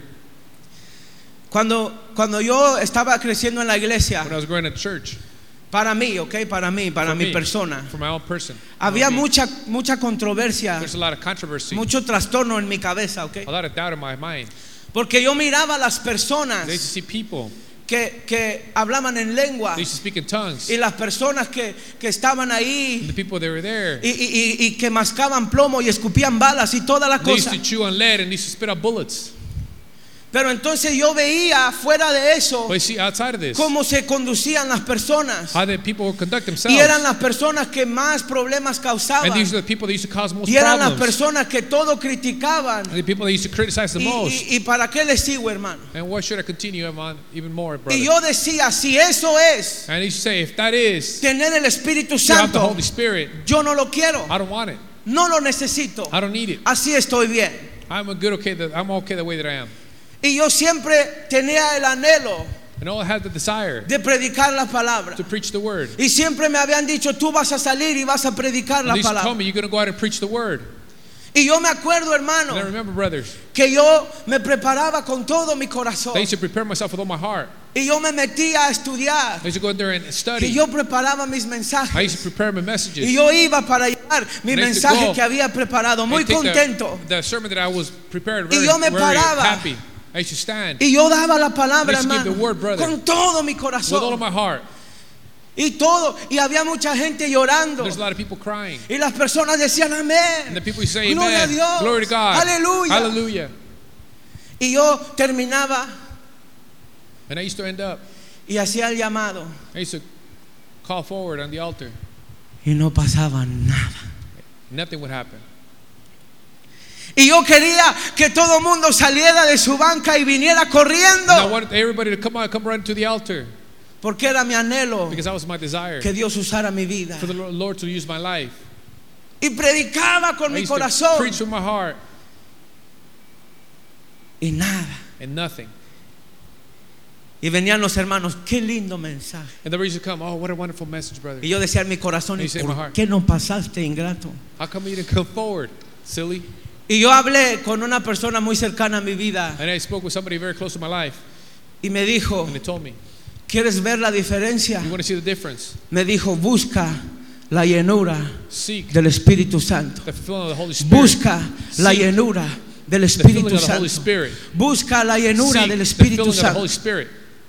S2: cuando yo estaba creciendo en la iglesia,
S3: when I was growing up at church,
S2: para mí, para
S3: for
S2: mi
S3: me,
S2: persona,
S3: for my own person,
S2: había
S3: me,
S2: mucha controversia,
S3: there's a lot of controversy,
S2: mucho trastorno en mi cabeza,
S3: a lot of doubt in my mind.
S2: porque yo miraba a las
S3: They used to
S2: personas
S3: see people,
S2: que hablaban en lengua
S3: they used to speak in tongues,
S2: y las personas que estaban
S3: and
S2: ahí
S3: the people that were there,
S2: y que mascaban plomo y escupían balas y toda la
S3: they used
S2: cosa.
S3: to chew on lead and they used to spit out bullets.
S2: Pero entonces yo veía fuera de eso
S3: But you see, outside of this,
S2: cómo se conducían las personas.
S3: how the people would conduct themselves,
S2: Y eran las personas que más problemas causaban.
S3: and these are the people that used to cause most
S2: Y eran las
S3: problems,
S2: personas que todo criticaban.
S3: and the people that used to criticize the most.
S2: ¿Y para qué les sigo, hermano?
S3: And what should I continue on even more, brother?
S2: Y yo decía, si eso es
S3: And he used to say, if that is
S2: tener el Espíritu
S3: to have the
S2: Santo,
S3: Holy Spirit,
S2: yo no lo quiero,
S3: I don't want it.
S2: no lo necesito.
S3: I don't need it.
S2: Así estoy bien.
S3: I'm okay the way that I am.
S2: Y yo siempre tenía el anhelo
S3: And all I had the desire
S2: de predicar la palabra.
S3: to preach the word.
S2: Y siempre me habían dicho, tú vas a salir y vas a predicar
S3: And
S2: la
S3: they used to tell
S2: palabra.
S3: me, you're going to go out and preach the word.
S2: Y yo me acuerdo, hermano,
S3: And I remember, brothers,
S2: que yo me preparaba con todo mi corazón.
S3: I used to prepare myself with all my heart.
S2: Y yo me metía a estudiar.
S3: I used to go in there and
S2: Y
S3: study.
S2: yo preparaba mis
S3: I
S2: mensajes.
S3: used to prepare my messages.
S2: Y yo iba para llevar mi
S3: And I used to
S2: mensaje
S3: go
S2: que había preparado, muy
S3: And take
S2: contento.
S3: the sermon that I was prepared,
S2: Y
S3: very,
S2: yo me
S3: very
S2: paraba.
S3: happy. I used to stand
S2: Y yo daba la palabra,
S3: I used to give
S2: hermano,
S3: the word, brother,
S2: con todo mi
S3: with all of
S2: corazón.
S3: my heart.
S2: Y todo. Y había mucha gente llorando.
S3: There's a lot of people crying.
S2: Y las personas decían,
S3: And
S2: amén.
S3: the people say,
S2: Gloria a
S3: amen,
S2: Dios.
S3: glory to God,
S2: Aleluya.
S3: hallelujah.
S2: Y yo terminaba
S3: And I used to end up,
S2: y hacía el llamado.
S3: I used to call forward on the altar.
S2: Y no pasaba nada.
S3: Nothing would happen.
S2: Y yo quería que todo el mundo saliera de su banca y viniera
S3: And I
S2: corriendo.
S3: wanted everybody to come run to the altar,
S2: Porque era mi anhelo
S3: because that was my desire,
S2: que Dios usara mi vida.
S3: for the Lord to use my life.
S2: Y predicaba con
S3: I
S2: mi
S3: used to
S2: corazón.
S3: preach with my heart,
S2: Y nada.
S3: and nothing.
S2: Y venían los hermanos, qué lindo mensaje.
S3: And the reason come, oh, what a wonderful message, brother.
S2: Y yo decía en mi corazón, ¿y
S3: You say in my
S2: por
S3: heart,
S2: qué no pasaste, ingrato?
S3: how come you didn't come forward, silly?
S2: Y yo hablé con una persona muy cercana a mi vida
S3: And I spoke with somebody very close to my life,
S2: y me dijo,
S3: and they told me,
S2: ¿quieres ver la diferencia?
S3: you want to see the difference?
S2: Me dijo, busca la llenura
S3: Seek
S2: del Espíritu Santo.
S3: the fulfilling of the Holy Spirit.
S2: Busca la
S3: Seek
S2: llenura del
S3: the filling
S2: Espíritu
S3: of the Holy
S2: Santo.
S3: Spirit.
S2: Busca la llenura
S3: Seek
S2: del
S3: the
S2: Espíritu
S3: filling of the Holy
S2: Santo.
S3: Spirit.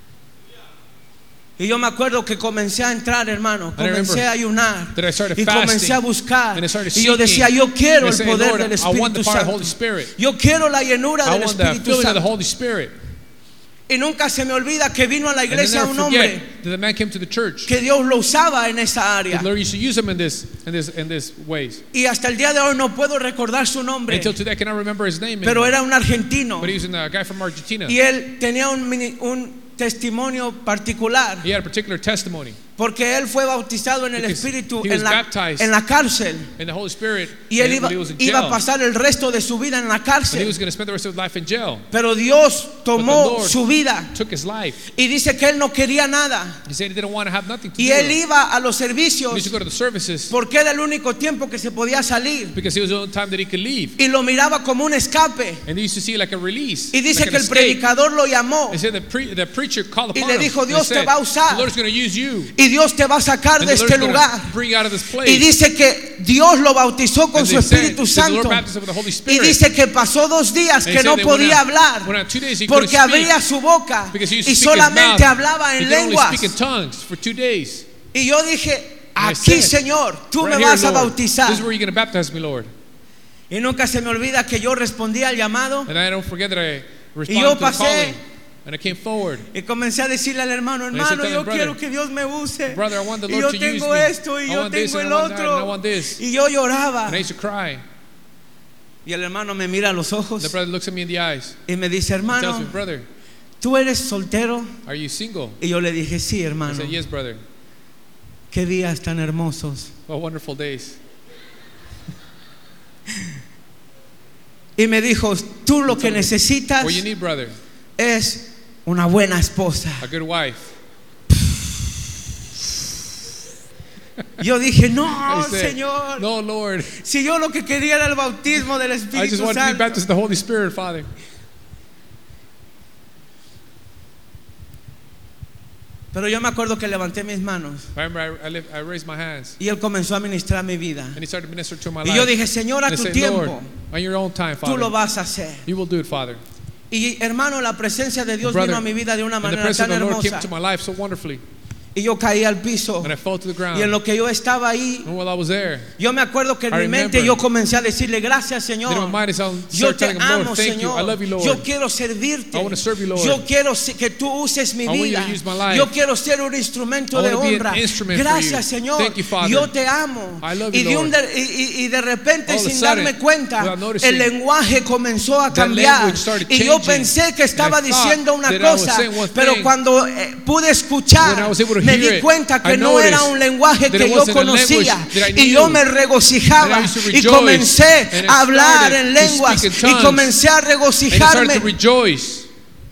S2: Y yo me acuerdo que comencé a entrar, hermano,
S3: And I
S2: comencé
S3: remember
S2: a ayunar
S3: that I started
S2: y comencé a
S3: fasting,
S2: buscar.
S3: and I started
S2: Y yo decía,
S3: seeking.
S2: yo quiero
S3: And I
S2: el
S3: said,
S2: poder
S3: Lord,
S2: del
S3: I want
S2: Espíritu
S3: the power of the
S2: Santo.
S3: Holy Spirit.
S2: Yo quiero la llenura
S3: I
S2: del
S3: want the
S2: Espíritu
S3: filling of the
S2: Santo.
S3: Holy Spirit.
S2: Y nunca se me olvida que vino a la
S3: And then
S2: iglesia
S3: never
S2: un hombre
S3: forget that the man came to the church.
S2: que Dios lo usaba en esa área.
S3: The Lord used to use him in this ways.
S2: Y hasta el día de hoy no puedo recordar su nombre,
S3: Until today, I cannot remember his name
S2: pero
S3: anymore.
S2: era un argentino.
S3: But he was a guy from Argentina.
S2: Y él tenía un testimonio particular,
S3: He had a particular testimony.
S2: porque él fue bautizado en el
S3: Because
S2: Espíritu
S3: he was
S2: en
S3: baptized
S2: la cárcel.
S3: In the Holy Spirit,
S2: Y él
S3: when he was in
S2: iba a
S3: jail.
S2: pasar el resto de su vida en la
S3: And he
S2: cárcel.
S3: was going to spend the rest of his life in jail.
S2: Pero Dios tomó
S3: Lord
S2: su vida
S3: Took his life.
S2: y dice que él no quería nada.
S3: He said he didn't want to have nothing to
S2: Y
S3: do.
S2: él
S3: He
S2: iba a los
S3: used
S2: servicios
S3: to go to the services
S2: porque era el único tiempo que se podía salir.
S3: because it was the only time that he could leave.
S2: Y lo miraba como un escape.
S3: And he used to see it like a release.
S2: Y dice
S3: like
S2: que
S3: an
S2: el
S3: escape.
S2: predicador lo llamó
S3: They said the preacher called
S2: y
S3: upon
S2: le
S3: him.
S2: dijo,
S3: And
S2: Dios
S3: they
S2: te
S3: said,
S2: va a usar.
S3: the Lord's going to use you.
S2: y Dios te va a sacar
S3: And
S2: de
S3: the
S2: este
S3: Lord's
S2: lugar.
S3: going to bring you out of this place.
S2: Y dice que Dios lo bautizó con
S3: And
S2: su
S3: they said,
S2: Espíritu
S3: the Lord
S2: Santo.
S3: baptized him with the Holy
S2: Y
S3: Spirit.
S2: dice que pasó 2 días
S3: And
S2: que
S3: he
S2: no
S3: said that when
S2: podía
S3: on-
S2: hablar
S3: when on 2 days he couldn't
S2: porque
S3: speak
S2: abría su boca
S3: because he used
S2: y
S3: to speak his
S2: solamente
S3: mouth.
S2: hablaba
S3: He
S2: en
S3: could only
S2: lenguas.
S3: speak in tongues for 2 days.
S2: Y yo dije,
S3: And I
S2: aquí
S3: said,
S2: Señor, tú
S3: right
S2: me
S3: here,
S2: vas a
S3: Lord,
S2: bautizar.
S3: This is where you're going to baptize me, Lord.
S2: Y nunca se me olvida que yo respondí al llamado
S3: And I don't forget that I
S2: yo
S3: responded to the
S2: pasé.
S3: calling. And I came forward.
S2: y comencé a decirle al hermano,
S3: I said,
S2: hermano,
S3: tell
S2: yo
S3: him, brother,
S2: quiero que Dios me use.
S3: Brother, I want the
S2: Y
S3: Lord
S2: yo
S3: to use
S2: tengo
S3: me.
S2: esto y
S3: I
S2: yo
S3: want this
S2: tengo
S3: and
S2: el
S3: I want that and I
S2: otro.
S3: want this.
S2: Y yo lloraba.
S3: And I used to cry.
S2: Y el hermano me mira a los ojos
S3: The brother looks at me in the eyes
S2: y me dice,
S3: and tells
S2: hermano,
S3: me, brother,
S2: ¿tú eres soltero?
S3: are you single?
S2: Y yo le dije, sí,
S3: I
S2: hermano.
S3: said, yes, brother.
S2: Qué días tan hermosos.
S3: What wonderful days.
S2: Y me dijo, tú lo que necesitas
S3: What you need, brother,
S2: es una buena esposa.
S3: a good wife.
S2: Yo dije, no,
S3: I said,
S2: Señor.
S3: no, Lord.
S2: Si yo lo que quería era el bautismo del
S3: I just
S2: Espíritu
S3: wanted to be
S2: Santo.
S3: baptized in the Holy Spirit, Father.
S2: Pero yo me acuerdo que levanté mis manos
S3: I remember I raised my hands
S2: y Él comenzó a ministrar mi vida.
S3: and he started to minister to my
S2: Y yo
S3: life.
S2: dije, Señor, a
S3: And I
S2: tu
S3: said,
S2: tiempo,
S3: Lord, on your own time,
S2: tú lo
S3: Father,
S2: vas a hacer.
S3: you will do it, Father.
S2: Y hermano, la presencia de Dios
S3: Brother,
S2: vino a mi vida de una
S3: And the
S2: manera
S3: presence
S2: tan
S3: of the Lord came
S2: hermosa.
S3: to my life so wonderfully.
S2: Y yo caí al piso.
S3: And I fell to the ground.
S2: Y en lo que yo estaba ahí,
S3: And while I was there,
S2: yo me acuerdo que en
S3: I
S2: mi mente
S3: remember
S2: yo comencé a decirle, gracias,
S3: then in
S2: Señor.
S3: my mind is I'll
S2: Yo
S3: start
S2: te
S3: telling him,
S2: amo,
S3: Lord, thank you. I
S2: Señor.
S3: love you, Lord.
S2: Yo quiero servirte.
S3: I want to serve you, Lord.
S2: Yo quiero que tú uses mi
S3: I want you
S2: vida.
S3: to use my life.
S2: Yo quiero ser un instrumento
S3: I
S2: de
S3: want to be an
S2: honra.
S3: instrument for
S2: Gracias,
S3: you.
S2: Señor.
S3: Thank you, Father.
S2: Yo te amo.
S3: I love
S2: Y
S3: you,
S2: de,
S3: Lord.
S2: y de repente,
S3: All of a
S2: sin
S3: sudden,
S2: darme cuenta,
S3: without noticing,
S2: el lenguaje comenzó a
S3: that
S2: cambiar.
S3: language started
S2: Y yo
S3: changing.
S2: pensé que estaba
S3: And I thought
S2: diciendo una
S3: that I was
S2: cosa,
S3: saying one
S2: pero
S3: thing.
S2: cuando pude
S3: When I
S2: escuchar,
S3: was able to
S2: me
S3: hear
S2: di
S3: it,
S2: cuenta que
S3: I
S2: no era
S3: noticed
S2: un lenguaje
S3: that
S2: que
S3: it
S2: yo
S3: wasn't a language
S2: conocía.
S3: that I
S2: Y yo
S3: knew.
S2: me regocijaba
S3: And I used to
S2: y
S3: rejoice.
S2: comencé
S3: And I
S2: a hablar
S3: started
S2: en
S3: to
S2: lenguas
S3: speak in
S2: y
S3: tongues.
S2: comencé a
S3: And I started
S2: regocijarme.
S3: to rejoice.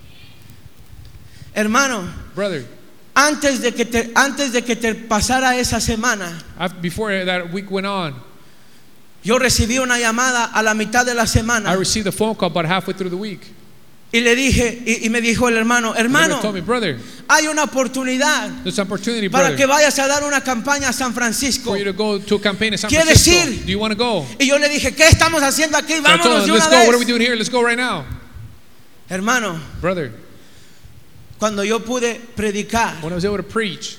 S2: Hermano,
S3: Brother,
S2: antes de que te pasara esa semana,
S3: before that week went on,
S2: yo recibí una llamada a la mitad de la
S3: I
S2: semana
S3: received a phone call about halfway through the week.
S2: y le dije, y me dijo el hermano,
S3: The brother told
S2: hermano,
S3: me, brother,
S2: hay una oportunidad
S3: there's an opportunity,
S2: para
S3: brother,
S2: que vayas a dar una campaña a San Francisco.
S3: for you to go to a campaign in San
S2: ¿Quieres
S3: Francisco.
S2: ir?
S3: Do you want to go?
S2: Y yo le dije, ¿qué estamos haciendo aquí?
S3: So I told
S2: Vámonos
S3: him,
S2: de
S3: let's
S2: una
S3: go. What are we
S2: vez.
S3: doing here? Let's go right now.
S2: Hermano,
S3: Brother,
S2: cuando yo pude predicar,
S3: when I was able to preach,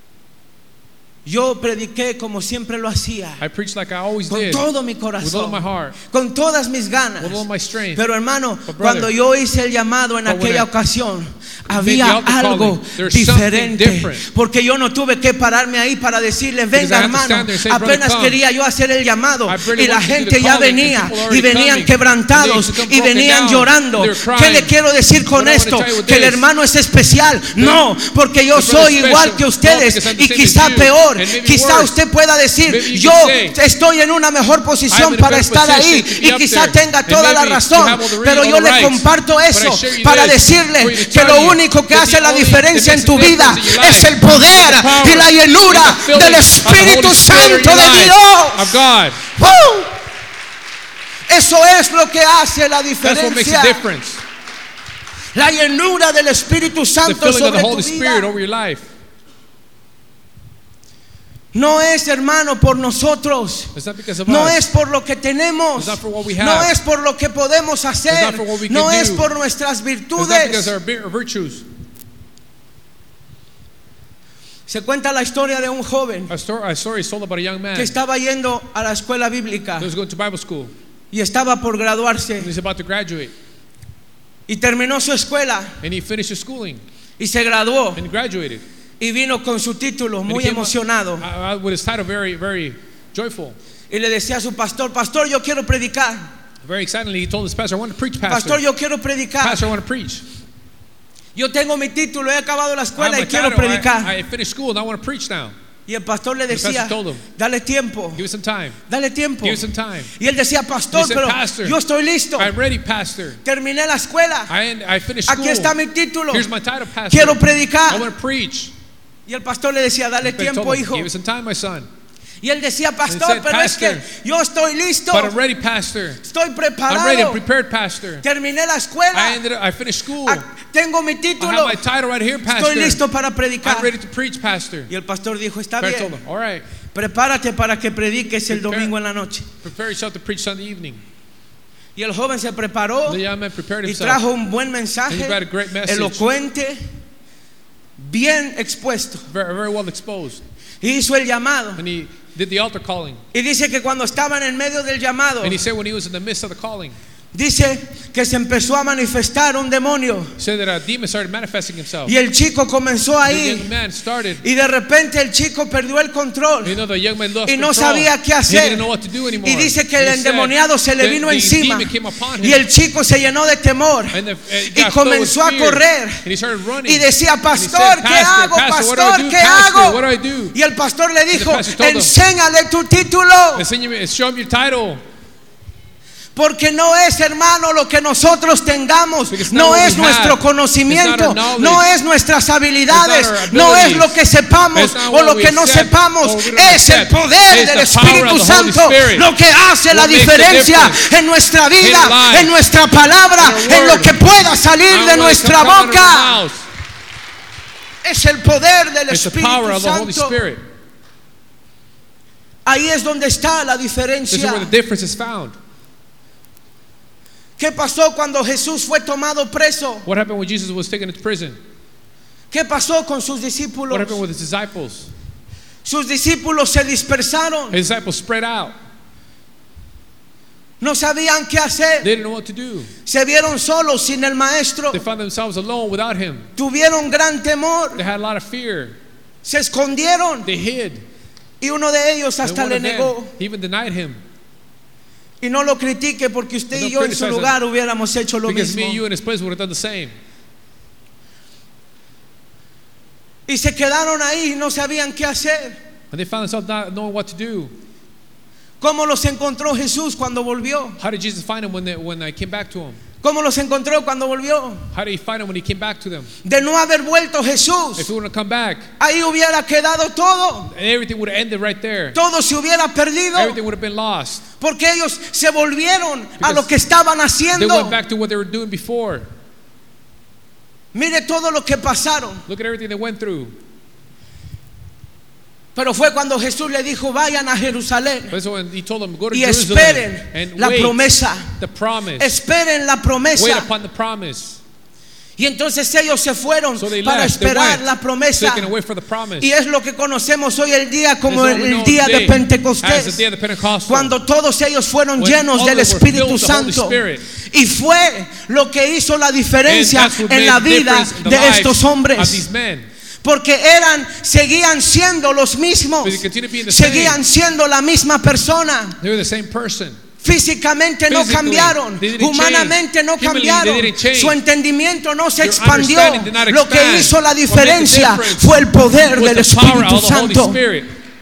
S2: yo prediqué como siempre lo hacía,
S3: I preached like I always
S2: con
S3: did,
S2: todo mi
S3: with all
S2: corazón,
S3: my heart,
S2: con todas mis ganas.
S3: with all my strength.
S2: Pero hermano,
S3: But brother,
S2: cuando yo hice el llamado en
S3: but when
S2: aquella
S3: I
S2: ocasión,
S3: the
S2: había
S3: altar
S2: algo
S3: calling, there's something
S2: diferente.
S3: different.
S2: Porque yo no tuve que pararme ahí para decirle,
S3: Because I
S2: venga
S3: had to
S2: hermano,
S3: stand there and say, "Brother,
S2: apenas
S3: come."
S2: quería yo hacer el llamado
S3: I barely
S2: y la
S3: wanted to do
S2: gente
S3: the
S2: ya
S3: calling, and
S2: venía
S3: people were
S2: y
S3: already
S2: venían
S3: coming.
S2: quebrantados
S3: And they used to come
S2: y
S3: broken
S2: venían
S3: down.
S2: llorando.
S3: They were
S2: ¿Qué
S3: crying.
S2: le quiero decir con
S3: What I want to
S2: esto?
S3: tell you with
S2: Que el
S3: this.
S2: hermano es especial. No, porque yo
S3: the brother
S2: soy
S3: is
S2: igual
S3: special.
S2: que
S3: No,
S2: ustedes
S3: because I'm the
S2: y
S3: same
S2: quizá
S3: as you.
S2: peor.
S3: maybe
S2: quizá
S3: worse.
S2: usted pueda decir,
S3: Maybe you
S2: yo
S3: could say,
S2: estoy en una mejor
S3: I'm
S2: posición
S3: in a
S2: para
S3: better
S2: estar ahí,
S3: position to be
S2: y
S3: up
S2: quizá
S3: there.
S2: tenga
S3: And
S2: toda la
S3: maybe you
S2: razón,
S3: have all the
S2: pero
S3: all
S2: yo
S3: the
S2: le
S3: rights.
S2: comparto
S3: But I
S2: eso
S3: share you
S2: para
S3: this
S2: decirle
S3: for you to
S2: que
S3: tell
S2: lo
S3: you
S2: único que
S3: that
S2: hace
S3: the
S2: la
S3: only
S2: diferencia
S3: that
S2: en tu
S3: makes a
S2: vida
S3: difference in your
S2: es
S3: life
S2: el poder
S3: is the power
S2: y la llenura
S3: and the filling
S2: del
S3: of the
S2: Espíritu
S3: Holy Spirit in
S2: Santo
S3: your
S2: de
S3: life,
S2: Dios.
S3: of God.
S2: ¡Woo! Eso es lo que hace la
S3: That's what makes a
S2: diferencia.
S3: difference.
S2: La llenura del Espíritu
S3: The
S2: Santo
S3: filling of
S2: sobre
S3: the
S2: tu
S3: Holy Spirit
S2: vida.
S3: over your life.
S2: No es, hermano, por nosotros.
S3: It's not because of
S2: No
S3: us.
S2: es por lo que tenemos.
S3: It's not for what we have.
S2: No es por lo que podemos hacer.
S3: It's not for what we
S2: No
S3: can
S2: es
S3: do.
S2: por nuestras
S3: It's not because
S2: virtudes.
S3: of our virtues.
S2: Se cuenta la historia de un joven
S3: A story is told about a young man
S2: que estaba yendo a la escuela bíblica
S3: who was going to Bible school
S2: y estaba por
S3: and
S2: graduarse
S3: he's about to graduate.
S2: y terminó su escuela
S3: And he finished his schooling
S2: y se graduó
S3: and graduated.
S2: y vino con su título
S3: And
S2: muy
S3: he came
S2: emocionado
S3: with his title very, very joyful.
S2: y le decía a su pastor, pastor, yo quiero predicar.
S3: Very excitedly, he told his pastor, I want to preach, pastor.
S2: Pastor, yo quiero predicar.
S3: Pastor, I want to preach.
S2: Yo tengo mi título, he acabado la
S3: I
S2: escuela
S3: have
S2: y
S3: my
S2: quiero
S3: title.
S2: predicar.
S3: I finished school and I want to preach now.
S2: Y el pastor le
S3: The pastor
S2: decía,
S3: told him,
S2: dale tiempo,
S3: give it some time.
S2: dale tiempo.
S3: Give it some time.
S2: Y él decía, pastor,
S3: He said,
S2: pero
S3: "Pastor,
S2: yo estoy listo.
S3: I'm ready, pastor.
S2: Terminé la escuela.
S3: I finished school.
S2: Aquí está mi título.
S3: Here's my title, pastor.
S2: Quiero
S3: I
S2: predicar.
S3: want to preach.
S2: Y el pastor le decía, dale
S3: The pastor
S2: tiempo,
S3: told him,
S2: hijo.
S3: give it some time, my son.
S2: Y él decía, pastor,
S3: said,
S2: pero es que
S3: "Pastor,
S2: yo estoy listo.
S3: But I'm ready, pastor.
S2: Estoy
S3: I'm ready.
S2: preparado.
S3: I'm prepared, pastor.
S2: Terminé la escuela.
S3: I finished school.
S2: Tengo mi
S3: I
S2: título.
S3: have my title right here, pastor.
S2: Estoy listo para predicar.
S3: I'm ready to preach, pastor.
S2: Y el pastor dijo, está
S3: The pastor
S2: bien.
S3: told him, all right,
S2: Prepárate para que prediques el
S3: Prepare-
S2: domingo en la noche.
S3: prepare yourself to preach Sunday evening.
S2: Y el joven se preparó
S3: The young man prepared
S2: y
S3: himself.
S2: trajo un buen
S3: And he
S2: mensaje,
S3: brought a great message.
S2: elocuente, bien expuesto.
S3: Very, very well exposed.
S2: Y hizo el llamado.
S3: And he did the altar calling.
S2: Y dice que cuando estaban en medio del llamado,
S3: And he said when he was in the midst of the calling,
S2: dice que se empezó a manifestar un demonio.
S3: he said that a demon started manifesting himself.
S2: Y el chico comenzó
S3: The
S2: ahí.
S3: young man started.
S2: Y de repente el chico perdió el control.
S3: You know, the young man lost
S2: Y no
S3: control.
S2: sabía qué
S3: He
S2: hacer.
S3: didn't know what to do anymore.
S2: Y dice que
S3: And
S2: el
S3: he said
S2: endemoniado se le
S3: that
S2: vino
S3: the
S2: encima.
S3: demon came upon him.
S2: Y el chico se llenó de temor.
S3: And
S2: Y
S3: got filled with
S2: comenzó a
S3: fear.
S2: correr.
S3: And he started running.
S2: Y decía,
S3: And he said,
S2: pastor, ¿qué hago?
S3: Pastor, what do I
S2: Pastor,
S3: do?
S2: ¿qué
S3: Pastor,
S2: hago?
S3: what do I do?
S2: Y el pastor le dijo,
S3: pastor told him,
S2: enséñale tu título.
S3: Show him your title.
S2: Porque no es, hermano, lo que nosotros tengamos,
S3: Because
S2: no
S3: not what
S2: es
S3: we
S2: nuestro
S3: have.
S2: conocimiento,
S3: It's not our knowledge.
S2: no es nuestras habilidades,
S3: It's not our
S2: no es
S3: abilities.
S2: lo que sepamos
S3: It's not
S2: o
S3: what
S2: lo
S3: we
S2: que no
S3: accept
S2: sepamos,
S3: or we don't
S2: es el
S3: accept.
S2: poder
S3: It's
S2: del
S3: the power
S2: Espíritu
S3: of the Holy
S2: Santo
S3: Spirit.
S2: lo que hace la
S3: What makes the
S2: diferencia
S3: difference
S2: en nuestra vida,
S3: in our life,
S2: en nuestra palabra,
S3: in our
S2: en lo
S3: word,
S2: que pueda salir
S3: And
S2: de
S3: when it
S2: nuestra
S3: comes out of
S2: boca.
S3: our mouths,
S2: Es el poder del
S3: it's the power
S2: Espíritu
S3: of the Holy
S2: Santo.
S3: Spirit.
S2: Ahí es donde está la
S3: This is
S2: diferencia.
S3: where the difference is found.
S2: ¿Qué pasó cuando Jesús fue tomado preso?
S3: What happened when Jesus was taken into prison?
S2: ¿Qué pasó con sus
S3: What happened
S2: discípulos?
S3: with his disciples?
S2: Sus discípulos se dispersaron,
S3: His disciples spread out.
S2: no sabían qué hacer,
S3: They didn't know what to do.
S2: se vieron solos sin el maestro,
S3: They found themselves alone without him.
S2: tuvieron gran temor,
S3: They had a lot of fear.
S2: se escondieron
S3: They hid.
S2: y uno de ellos
S3: And
S2: hasta
S3: one
S2: le
S3: of them
S2: negó.
S3: even denied him.
S2: Y no lo critique porque usted
S3: But
S2: y
S3: don't
S2: yo en su
S3: criticize
S2: lugar hubiéramos hecho lo
S3: Because me
S2: mismo.
S3: and you in his place would have done the same.
S2: Y se quedaron ahí y no sabían qué hacer.
S3: And they found themselves not knowing what to do.
S2: ¿Cómo los encontró Jesús cuando volvió?
S3: How did Jesus find them when they came back to him?
S2: ¿Cómo los encontró cuando volvió?
S3: How did he find them when he came back to them?
S2: De no haber vuelto Jesús,
S3: If he wouldn't have come back,
S2: ahí hubiera quedado todo.
S3: everything would have ended right there.
S2: Todo se hubiera perdido.
S3: Everything would have been lost.
S2: Porque ellos se volvieron a
S3: Because
S2: lo que estaban
S3: They
S2: haciendo.
S3: went back to what they were doing before.
S2: Mire todo lo que pasaron.
S3: Look at everything they went through.
S2: Pero fue cuando Jesús le dijo, vayan a Jerusalén
S3: But so when he told them, go to
S2: y
S3: Jerusalem
S2: esperen
S3: and
S2: la
S3: wait
S2: promesa.
S3: the promise.
S2: Esperen la
S3: Wait
S2: promesa.
S3: upon the promise.
S2: Y entonces ellos se fueron
S3: So they
S2: para
S3: left, they
S2: esperar
S3: went,
S2: la promesa.
S3: so they can wait for the promise.
S2: Y es lo que conocemos hoy el día como
S3: This is what we
S2: el
S3: know
S2: día
S3: today
S2: de Pentecostés.
S3: as the day of the Pentecostal.
S2: Cuando todos ellos fueron
S3: When
S2: llenos
S3: all
S2: del
S3: of them were
S2: Espíritu
S3: filled with the Holy
S2: Santo.
S3: Spirit.
S2: Y fue lo que hizo la diferencia
S3: And that's what
S2: en
S3: made
S2: la
S3: the
S2: vida
S3: difference in the
S2: de
S3: lives
S2: estos
S3: of
S2: hombres.
S3: these men.
S2: Porque seguían siendo los mismos.
S3: But they continue being the
S2: Seguían siendo la misma persona.
S3: They were the same person.
S2: Físicamente no
S3: Physically,
S2: cambiaron,
S3: they didn't
S2: humanamente
S3: change.
S2: no
S3: Humanly, they
S2: cambiaron,
S3: didn't change.
S2: su entendimiento no se
S3: Their
S2: expandió.
S3: understanding did not
S2: Lo que
S3: expand.
S2: hizo la
S3: What made the
S2: diferencia
S3: difference
S2: fue el poder
S3: was
S2: del
S3: the power
S2: Espíritu
S3: of the Holy
S2: Santo.
S3: Spirit.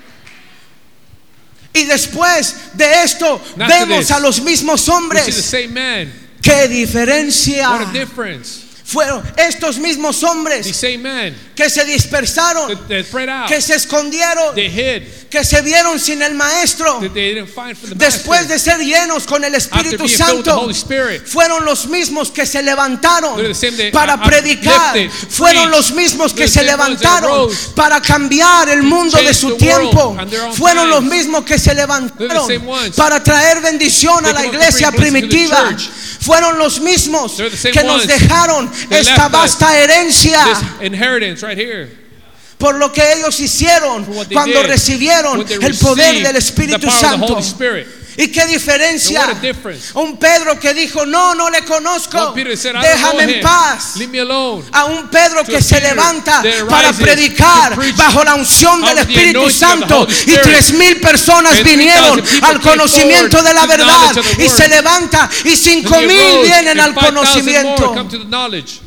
S2: Y después de esto
S3: After
S2: vemos
S3: this,
S2: a los mismos
S3: We see the
S2: hombres.
S3: same man.
S2: ¡Qué diferencia!
S3: What a difference.
S2: Fueron estos mismos
S3: The
S2: hombres
S3: same man
S2: que se dispersaron,
S3: that spread out.
S2: que se escondieron,
S3: They hid.
S2: que se vieron sin el maestro.
S3: That they didn't find from the
S2: Después
S3: master.
S2: de ser llenos con el
S3: After
S2: Espíritu
S3: being filled with the
S2: Santo,
S3: Holy Spirit.
S2: fueron los mismos que se levantaron
S3: They're the same that
S2: para
S3: are
S2: predicar.
S3: lifted to
S2: Fueron
S3: preach.
S2: los mismos que
S3: They're
S2: se
S3: the same ones that
S2: levantaron
S3: arose
S2: para cambiar el mundo de
S3: change
S2: su
S3: the
S2: tiempo.
S3: world on their own
S2: Fueron los
S3: times.
S2: mismos que se
S3: They're the
S2: levantaron
S3: same ones.
S2: para traer bendición a
S3: They
S2: la
S3: come up to
S2: iglesia
S3: bring blessing to the
S2: primitiva.
S3: church.
S2: Fueron los mismos
S3: They're the same
S2: que nos
S3: ones
S2: dejaron
S3: that
S2: esta
S3: left us
S2: vasta herencia
S3: This inheritance right here.
S2: por lo que ellos hicieron
S3: For what they
S2: cuando
S3: did,
S2: recibieron
S3: when they
S2: el poder
S3: received
S2: del
S3: the
S2: Espíritu
S3: power of the
S2: Santo.
S3: Holy Spirit.
S2: Y qué diferencia.
S3: And what a difference.
S2: Un Pedro que dijo, no le conozco,
S3: One Peter said, I don't know
S2: déjame en
S3: him.
S2: paz.
S3: Leave me alone.
S2: A un Pedro
S3: To
S2: que
S3: a
S2: se
S3: Peter
S2: levanta
S3: that
S2: para
S3: rises
S2: predicar
S3: to preach
S2: bajo la unción del
S3: under the
S2: Espíritu
S3: anointing of the
S2: Santo,
S3: Holy
S2: y
S3: Spirit.
S2: 3,000 personas
S3: And
S2: vinieron
S3: 3,000 people
S2: al
S3: came
S2: conocimiento
S3: forward
S2: de la
S3: to the
S2: verdad,
S3: knowledge of the
S2: y
S3: word.
S2: se levanta y
S3: And
S2: 5,000
S3: he arose,
S2: vienen
S3: and
S2: al
S3: 5,000 more
S2: conocimiento.
S3: come to the knowledge.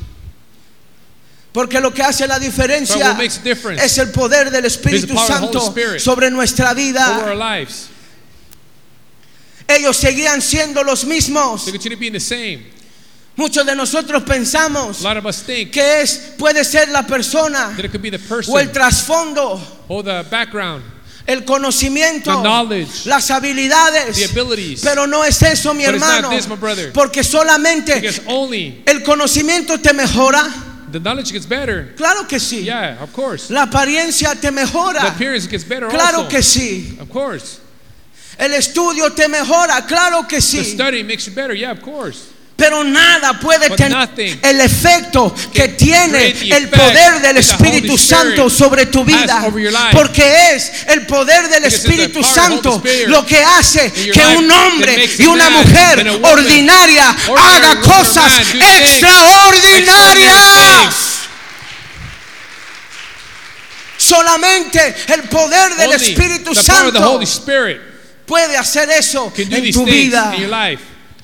S2: Porque lo que hace la
S3: But
S2: diferencia
S3: what makes a difference
S2: es el poder del
S3: is
S2: Espíritu
S3: the power of the Holy
S2: Santo
S3: Spirit
S2: sobre nuestra
S3: over
S2: vida.
S3: our lives.
S2: Ellos seguían siendo los mismos.
S3: They continue being the same.
S2: Muchos de nosotros pensamos
S3: A lot of us think
S2: que puede ser la persona
S3: that it could be the
S2: o el
S3: person
S2: trasfondo,
S3: or the background,
S2: el conocimiento,
S3: the knowledge,
S2: las
S3: the
S2: habilidades.
S3: abilities.
S2: Pero no es eso, mi
S3: But it's
S2: hermano.
S3: not this, my brother.
S2: Porque solamente
S3: Because only
S2: el conocimiento te mejora.
S3: the knowledge gets better.
S2: Claro que sí.
S3: Yeah, of course.
S2: La apariencia te
S3: The
S2: mejora.
S3: appearance gets better
S2: Claro
S3: also.
S2: que sí.
S3: Of course.
S2: El estudio te mejora. Claro que
S3: The
S2: sí.
S3: study makes you better. Yeah, of course.
S2: Pero nada puede
S3: But
S2: tener
S3: nothing
S2: el efecto que
S3: can
S2: tiene
S3: create the
S2: el
S3: effect
S2: poder del
S3: that the
S2: Espíritu
S3: Holy
S2: Santo
S3: Spirit
S2: sobre tu vida.
S3: has over your life.
S2: Porque es el poder del
S3: Because it's the
S2: Espíritu
S3: power of the Holy
S2: Santo
S3: Spirit
S2: lo que hace
S3: in your
S2: que
S3: life
S2: un
S3: that
S2: hombre
S3: makes
S2: y
S3: a
S2: una
S3: man
S2: mujer
S3: and a woman,
S2: ordinaria
S3: ordinary
S2: haga
S3: woman or
S2: cosas
S3: man, do things,
S2: extraordinarias. Solamente el poder del
S3: Only
S2: Espíritu
S3: the power of the
S2: Santo
S3: Holy Spirit
S2: puede hacer eso
S3: can do
S2: en
S3: these
S2: tu
S3: things
S2: vida.
S3: in your life.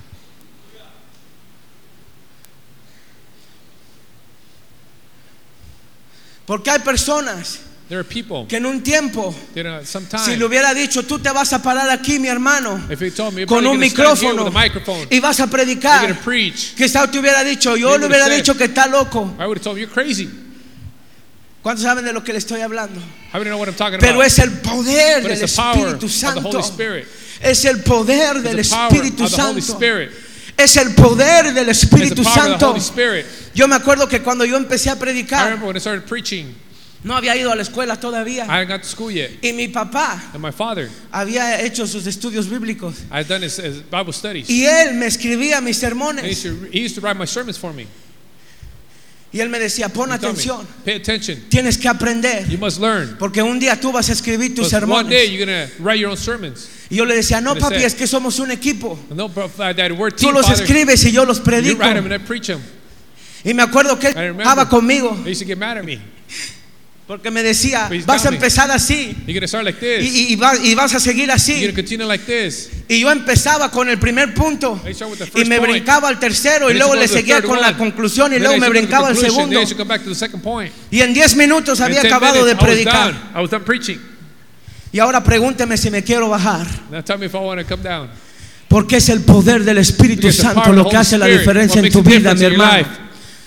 S2: Porque hay personas
S3: There are people
S2: que en un tiempo,
S3: that
S2: si
S3: sometimes,
S2: le hubiera dicho, tú te vas a parar aquí, mi hermano,
S3: if he told me you're
S2: con
S3: probably
S2: un
S3: going to stand here
S2: micrófono
S3: with a microphone,
S2: y vas a
S3: you're
S2: predicar,
S3: going to preach,
S2: quizá te hubiera dicho, yo
S3: He
S2: le
S3: would
S2: hubiera
S3: have
S2: dicho que está loco.
S3: I would have told him you're crazy.
S2: ¿Cuántos saben de lo que le estoy hablando?
S3: How do you know what I'm talking
S2: Pero
S3: about?
S2: es el poder
S3: But
S2: del
S3: it's the power
S2: Espíritu
S3: of the
S2: Santo.
S3: Holy Spirit.
S2: Es el poder del
S3: It's the power
S2: Espíritu
S3: of the Holy
S2: Santo.
S3: Spirit.
S2: Es el poder del
S3: It's the
S2: Espíritu
S3: power of the
S2: Santo.
S3: Holy Spirit.
S2: Yo me acuerdo que cuando yo empecé a
S3: I
S2: predicar,
S3: remember when I started preaching,
S2: no había ido a la escuela todavía.
S3: I hadn't got to school yet.
S2: Y mi papá
S3: And my father,
S2: había hecho sus estudios bíblicos.
S3: I had done his Bible studies.
S2: Y él me escribía mis
S3: And
S2: sermones.
S3: he used to write my sermons for me.
S2: Y él me decía, pon
S3: He told me,
S2: atención,
S3: pay attention.
S2: tienes que aprender.
S3: You must learn.
S2: Porque un día tú vas a escribir tus
S3: Because one day
S2: sermones.
S3: you're going to write your own sermons.
S2: Y yo le decía, no
S3: They
S2: papi,
S3: said,
S2: es que somos un equipo.
S3: No, Dad, we're a
S2: Tú
S3: team,
S2: los
S3: Father.
S2: escribes y yo los
S3: You
S2: predico.
S3: write them and I preach them.
S2: Y me acuerdo que él
S3: I remember.
S2: estaba conmigo.
S3: They used to get mad at me.
S2: Porque me decía,
S3: But he's
S2: vas a
S3: telling me,
S2: empezar así.
S3: You're going to start like this.
S2: Y vas a seguir
S3: You're
S2: así.
S3: going to continue like this.
S2: Y yo empezaba con el primer punto.
S3: I start with the
S2: Y
S3: first
S2: me
S3: point.
S2: brincaba al tercero. Y
S3: Then I
S2: luego
S3: should
S2: le
S3: go to the
S2: seguía
S3: third
S2: con la
S3: one.
S2: conclusión. Y
S3: Then
S2: luego
S3: I
S2: me
S3: should go to the
S2: brincaba al
S3: conclusion.
S2: segundo.
S3: Then I should come back to the second point.
S2: Y en 10 minutos
S3: In
S2: había
S3: 10
S2: acabado de
S3: minutes, I was
S2: predicar.
S3: done. I was done preaching.
S2: Y ahora pregúnteme si me quiero bajar.
S3: Now tell me if I want to come down.
S2: Porque es el poder del Espíritu
S3: Because the
S2: Santo
S3: power of
S2: lo
S3: the
S2: que
S3: Holy
S2: hace la
S3: Spirit,
S2: diferencia
S3: what
S2: en tu
S3: makes a
S2: vida,
S3: difference
S2: mi
S3: in your
S2: hermano.
S3: life.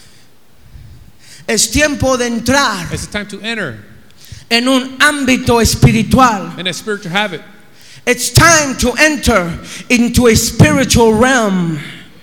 S2: Es tiempo de entrar
S3: It's time to enter
S2: en un ámbito espiritual.
S3: in a spiritual habit.
S2: It's time to enter into a spiritual realm.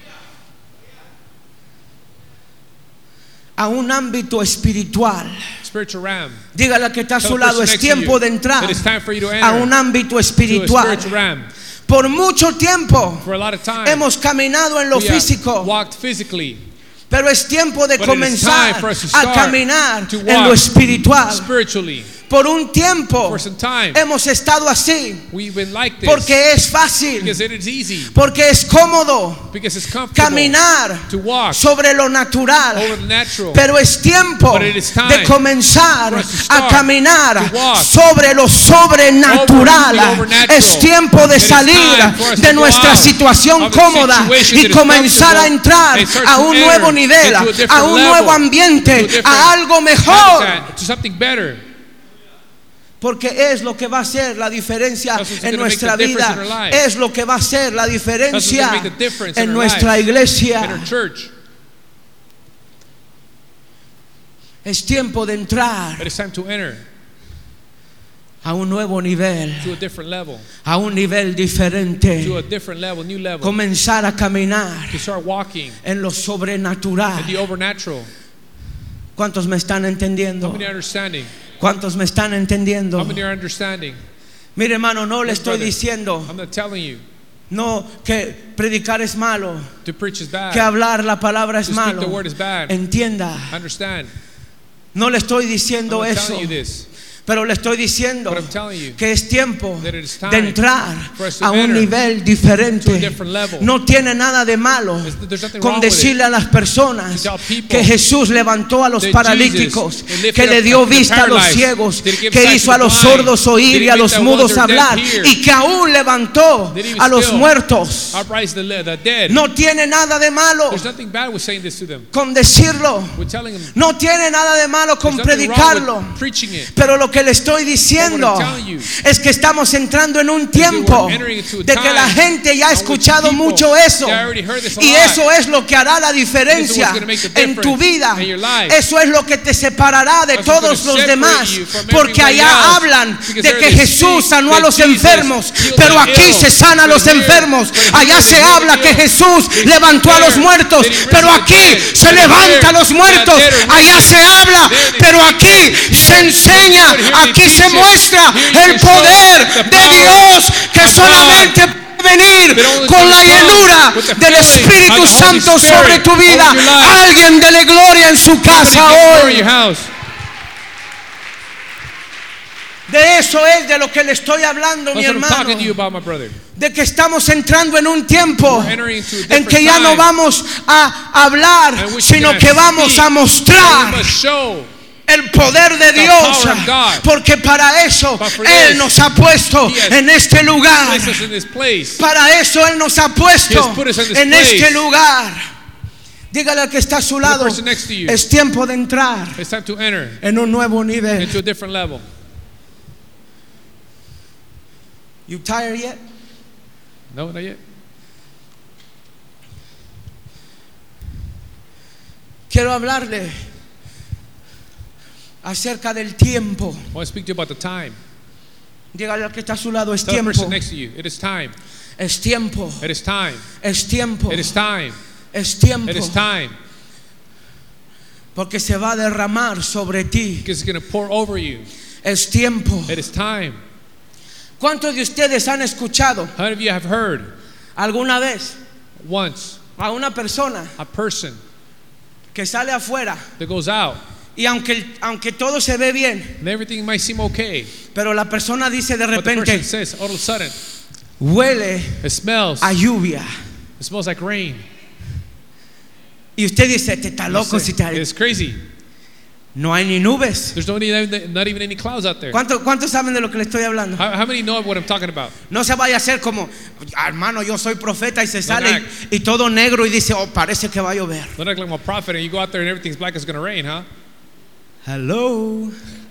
S2: A un ámbito espiritual.
S3: Spiritual realm.
S2: Dígale al que está a
S3: Tell
S2: su
S3: the
S2: lado,
S3: person
S2: es
S3: next to
S2: tiempo
S3: you
S2: de entrar
S3: that it's time for you to
S2: a
S3: enter
S2: un ámbito
S3: to a
S2: espiritual.
S3: spiritual realm.
S2: Por mucho tiempo
S3: For a lot of time,
S2: hemos caminado en lo
S3: we have
S2: físico,
S3: walked physically.
S2: pero es tiempo de
S3: But it is
S2: comenzar
S3: time for us to
S2: a
S3: start
S2: caminar
S3: to
S2: en lo
S3: walk
S2: espiritual.
S3: Spiritually.
S2: Por un tiempo
S3: For some time,
S2: hemos estado así,
S3: we've been like this
S2: porque es fácil,
S3: because it is easy,
S2: porque es cómodo
S3: because it's comfortable
S2: caminar
S3: to walk
S2: sobre lo natural.
S3: over the natural.
S2: Pero es tiempo
S3: But it is time
S2: de comenzar
S3: for us to
S2: a
S3: start
S2: caminar
S3: to walk
S2: sobre lo sobrenatural.
S3: over the overnatural.
S2: Es tiempo de
S3: It is
S2: salir
S3: time for us
S2: de
S3: to go
S2: nuestra
S3: out
S2: situación
S3: of the
S2: cómoda
S3: situation
S2: y
S3: that is
S2: comenzar a
S3: comfortable
S2: entrar
S3: and start
S2: a
S3: to
S2: un
S3: enter
S2: nuevo nivel,
S3: into a different
S2: a un
S3: level,
S2: nuevo ambiente,
S3: to a different
S2: a algo mejor.
S3: habitat, to something better.
S2: Porque es lo que va a hacer la diferencia en nuestra vida. Es lo que va a hacer la diferencia en nuestra iglesia. Es tiempo de entrar a un nuevo nivel, a un nivel diferente, comenzar a caminar en lo sobrenatural. ¿Cuántos me están entendiendo? ¿Cuántos me están entendiendo? Mire, hermano, no le estoy diciendo no que predicar es malo, que hablar la palabra es malo. Entienda, no le estoy diciendo eso, pero le estoy diciendo que es tiempo de entrar a un nivel diferente. No tiene nada de malo con decirle a las personas que Jesús levantó a los paralíticos, que le dio vista a los ciegos, que hizo a los sordos oír y a los mudos hablar, y que aún levantó a los muertos. No tiene nada de malo con decirlo. No tiene nada de malo con predicarlo. Pero lo que le estoy diciendo es que estamos entrando en un tiempo de que la gente ya ha escuchado mucho eso, y eso es lo que hará la diferencia en tu vida. Eso es lo que te separará de todos los demás, porque allá hablan de que Jesús sanó a los enfermos, pero aquí se sana a los enfermos. Allá se habla que Jesús levantó a los muertos, pero aquí se levanta a los muertos. Allá se habla, pero aquí se enseña. Aquí se muestra el poder de Dios, que solamente puede venir con la llenura del Espíritu Santo sobre tu vida. Alguien dele gloria en su casa hoy. De eso es de lo que le estoy hablando, mi hermano. De que estamos entrando en un tiempo en que ya no vamos a hablar, sino que vamos a mostrar el poder de Dios, porque para eso Él nos ha puesto en este lugar. Para eso Él nos ha puesto en este lugar. Dígale al que está a su lado, es tiempo de entrar en un nuevo nivel. You tired yet?
S3: No, not yet.
S2: Quiero hablarle acerca del tiempo.
S3: I want to speak to you about the time.
S2: Dígale al que está a su lado, es
S3: Tell the
S2: tiempo.
S3: person next to you, it is time.
S2: Es tiempo.
S3: It is time.
S2: Es tiempo.
S3: It is time.
S2: Es tiempo.
S3: It is time.
S2: Porque se va a derramar sobre ti.
S3: Because it's going to pour over you.
S2: Es tiempo.
S3: It is time.
S2: ¿Cuántos de ustedes han escuchado
S3: How many of you have heard
S2: alguna vez
S3: once
S2: a una persona
S3: a person
S2: que sale afuera
S3: that goes out
S2: y aunque todo se ve bien,
S3: and everything might seem okay,
S2: pero la persona dice de
S3: but the
S2: repente,
S3: person says all of a sudden
S2: huele
S3: it smells
S2: a lluvia?
S3: it smells like rain.
S2: Y usted dice, te está loco si te...
S3: It's crazy.
S2: No hay ni nubes.
S3: There's not even any clouds out there.
S2: ¿Cuántos saben de lo que le estoy hablando?
S3: How many know what I'm talking about?
S2: No se vaya a hacer como, hermano, yo soy profeta, y se sale y todo negro y dice, oh, parece que va a llover.
S3: Don't act like I'm a prophet and you go out there and everything's black, it's going to rain, huh?
S2: Hello.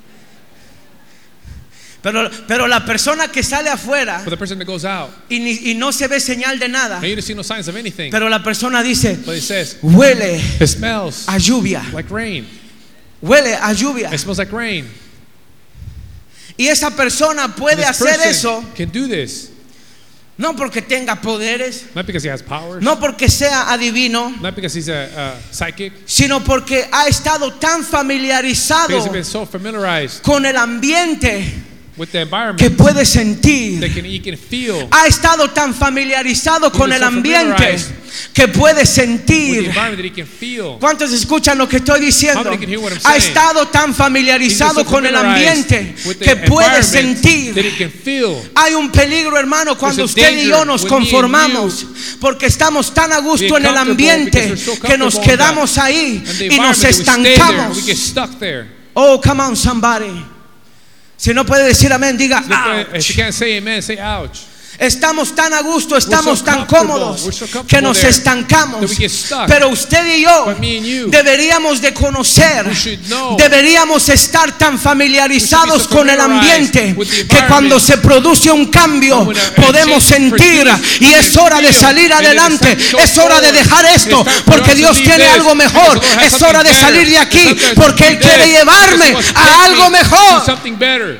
S2: Pero la persona que sale afuera
S3: But the person that goes out
S2: y no se ve señal de nada,
S3: and you don't see no signs of anything,
S2: pero la persona dice,
S3: but it says
S2: huele
S3: it smells
S2: a lluvia.
S3: like rain.
S2: Huele a lluvia.
S3: It smells like rain.
S2: Y esa persona puede
S3: This
S2: hacer
S3: person
S2: eso
S3: can do this,
S2: no porque tenga poderes,
S3: not because he has powers,
S2: no porque sea adivino,
S3: not because he's a psychic,
S2: sino porque ha estado tan familiarizado
S3: because he's been so familiarized
S2: con el ambiente
S3: with the environment
S2: que puede sentir.
S3: that he can feel.
S2: Ha estado tan familiarizado con
S3: been
S2: el
S3: so
S2: ambiente
S3: familiarized
S2: que puede
S3: With the
S2: sentir.
S3: environment that he can feel.
S2: ¿Cuántos escuchan lo que estoy diciendo?
S3: How many can hear what I'm
S2: Ha
S3: saying?
S2: estado tan familiarizado
S3: He's so
S2: con el ambiente
S3: familiarized with the
S2: que puede
S3: environment
S2: sentir.
S3: that he can feel.
S2: Hay un peligro, hermano, cuando
S3: There's a
S2: usted y yo
S3: danger
S2: nos
S3: when me and
S2: conformamos, porque estamos tan a gusto
S3: Being
S2: en el
S3: comfortable
S2: ambiente
S3: because we're so
S2: que nos
S3: comfortable in
S2: quedamos ahí
S3: And the
S2: y nos
S3: environment that we stay there,
S2: estancamos.
S3: we get stuck there.
S2: Oh, come on, somebody. Si no puede decir amén, diga
S3: If you
S2: ouch.
S3: can't say amen, say ouch.
S2: Estamos tan a gusto, estamos
S3: so
S2: tan
S3: comfortable.
S2: cómodos
S3: We're so comfortable
S2: que nos
S3: there
S2: estancamos.
S3: that we get stuck.
S2: Pero usted y yo
S3: But me and you,
S2: deberíamos de conocer,
S3: we should know,
S2: deberíamos estar tan familiarizados
S3: we should be so
S2: con el
S3: familiarized
S2: ambiente
S3: with the
S2: que
S3: environment,
S2: cuando se produce un cambio
S3: and when a
S2: podemos
S3: change
S2: sentir
S3: produces,
S2: y
S3: we
S2: es
S3: can
S2: hora de
S3: feel,
S2: salir
S3: and then
S2: adelante,
S3: it's time to go
S2: es hora de
S3: forward.
S2: dejar esto
S3: It's time for
S2: porque
S3: us to
S2: Dios
S3: leave
S2: tiene
S3: this,
S2: algo mejor,
S3: because the Lord has
S2: es hora de
S3: something
S2: salir de
S3: better.
S2: aquí
S3: It's time to
S2: porque Él
S3: leave
S2: quiere
S3: this,
S2: llevarme
S3: because He wants to
S2: a
S3: take
S2: algo
S3: me
S2: mejor.
S3: to something better.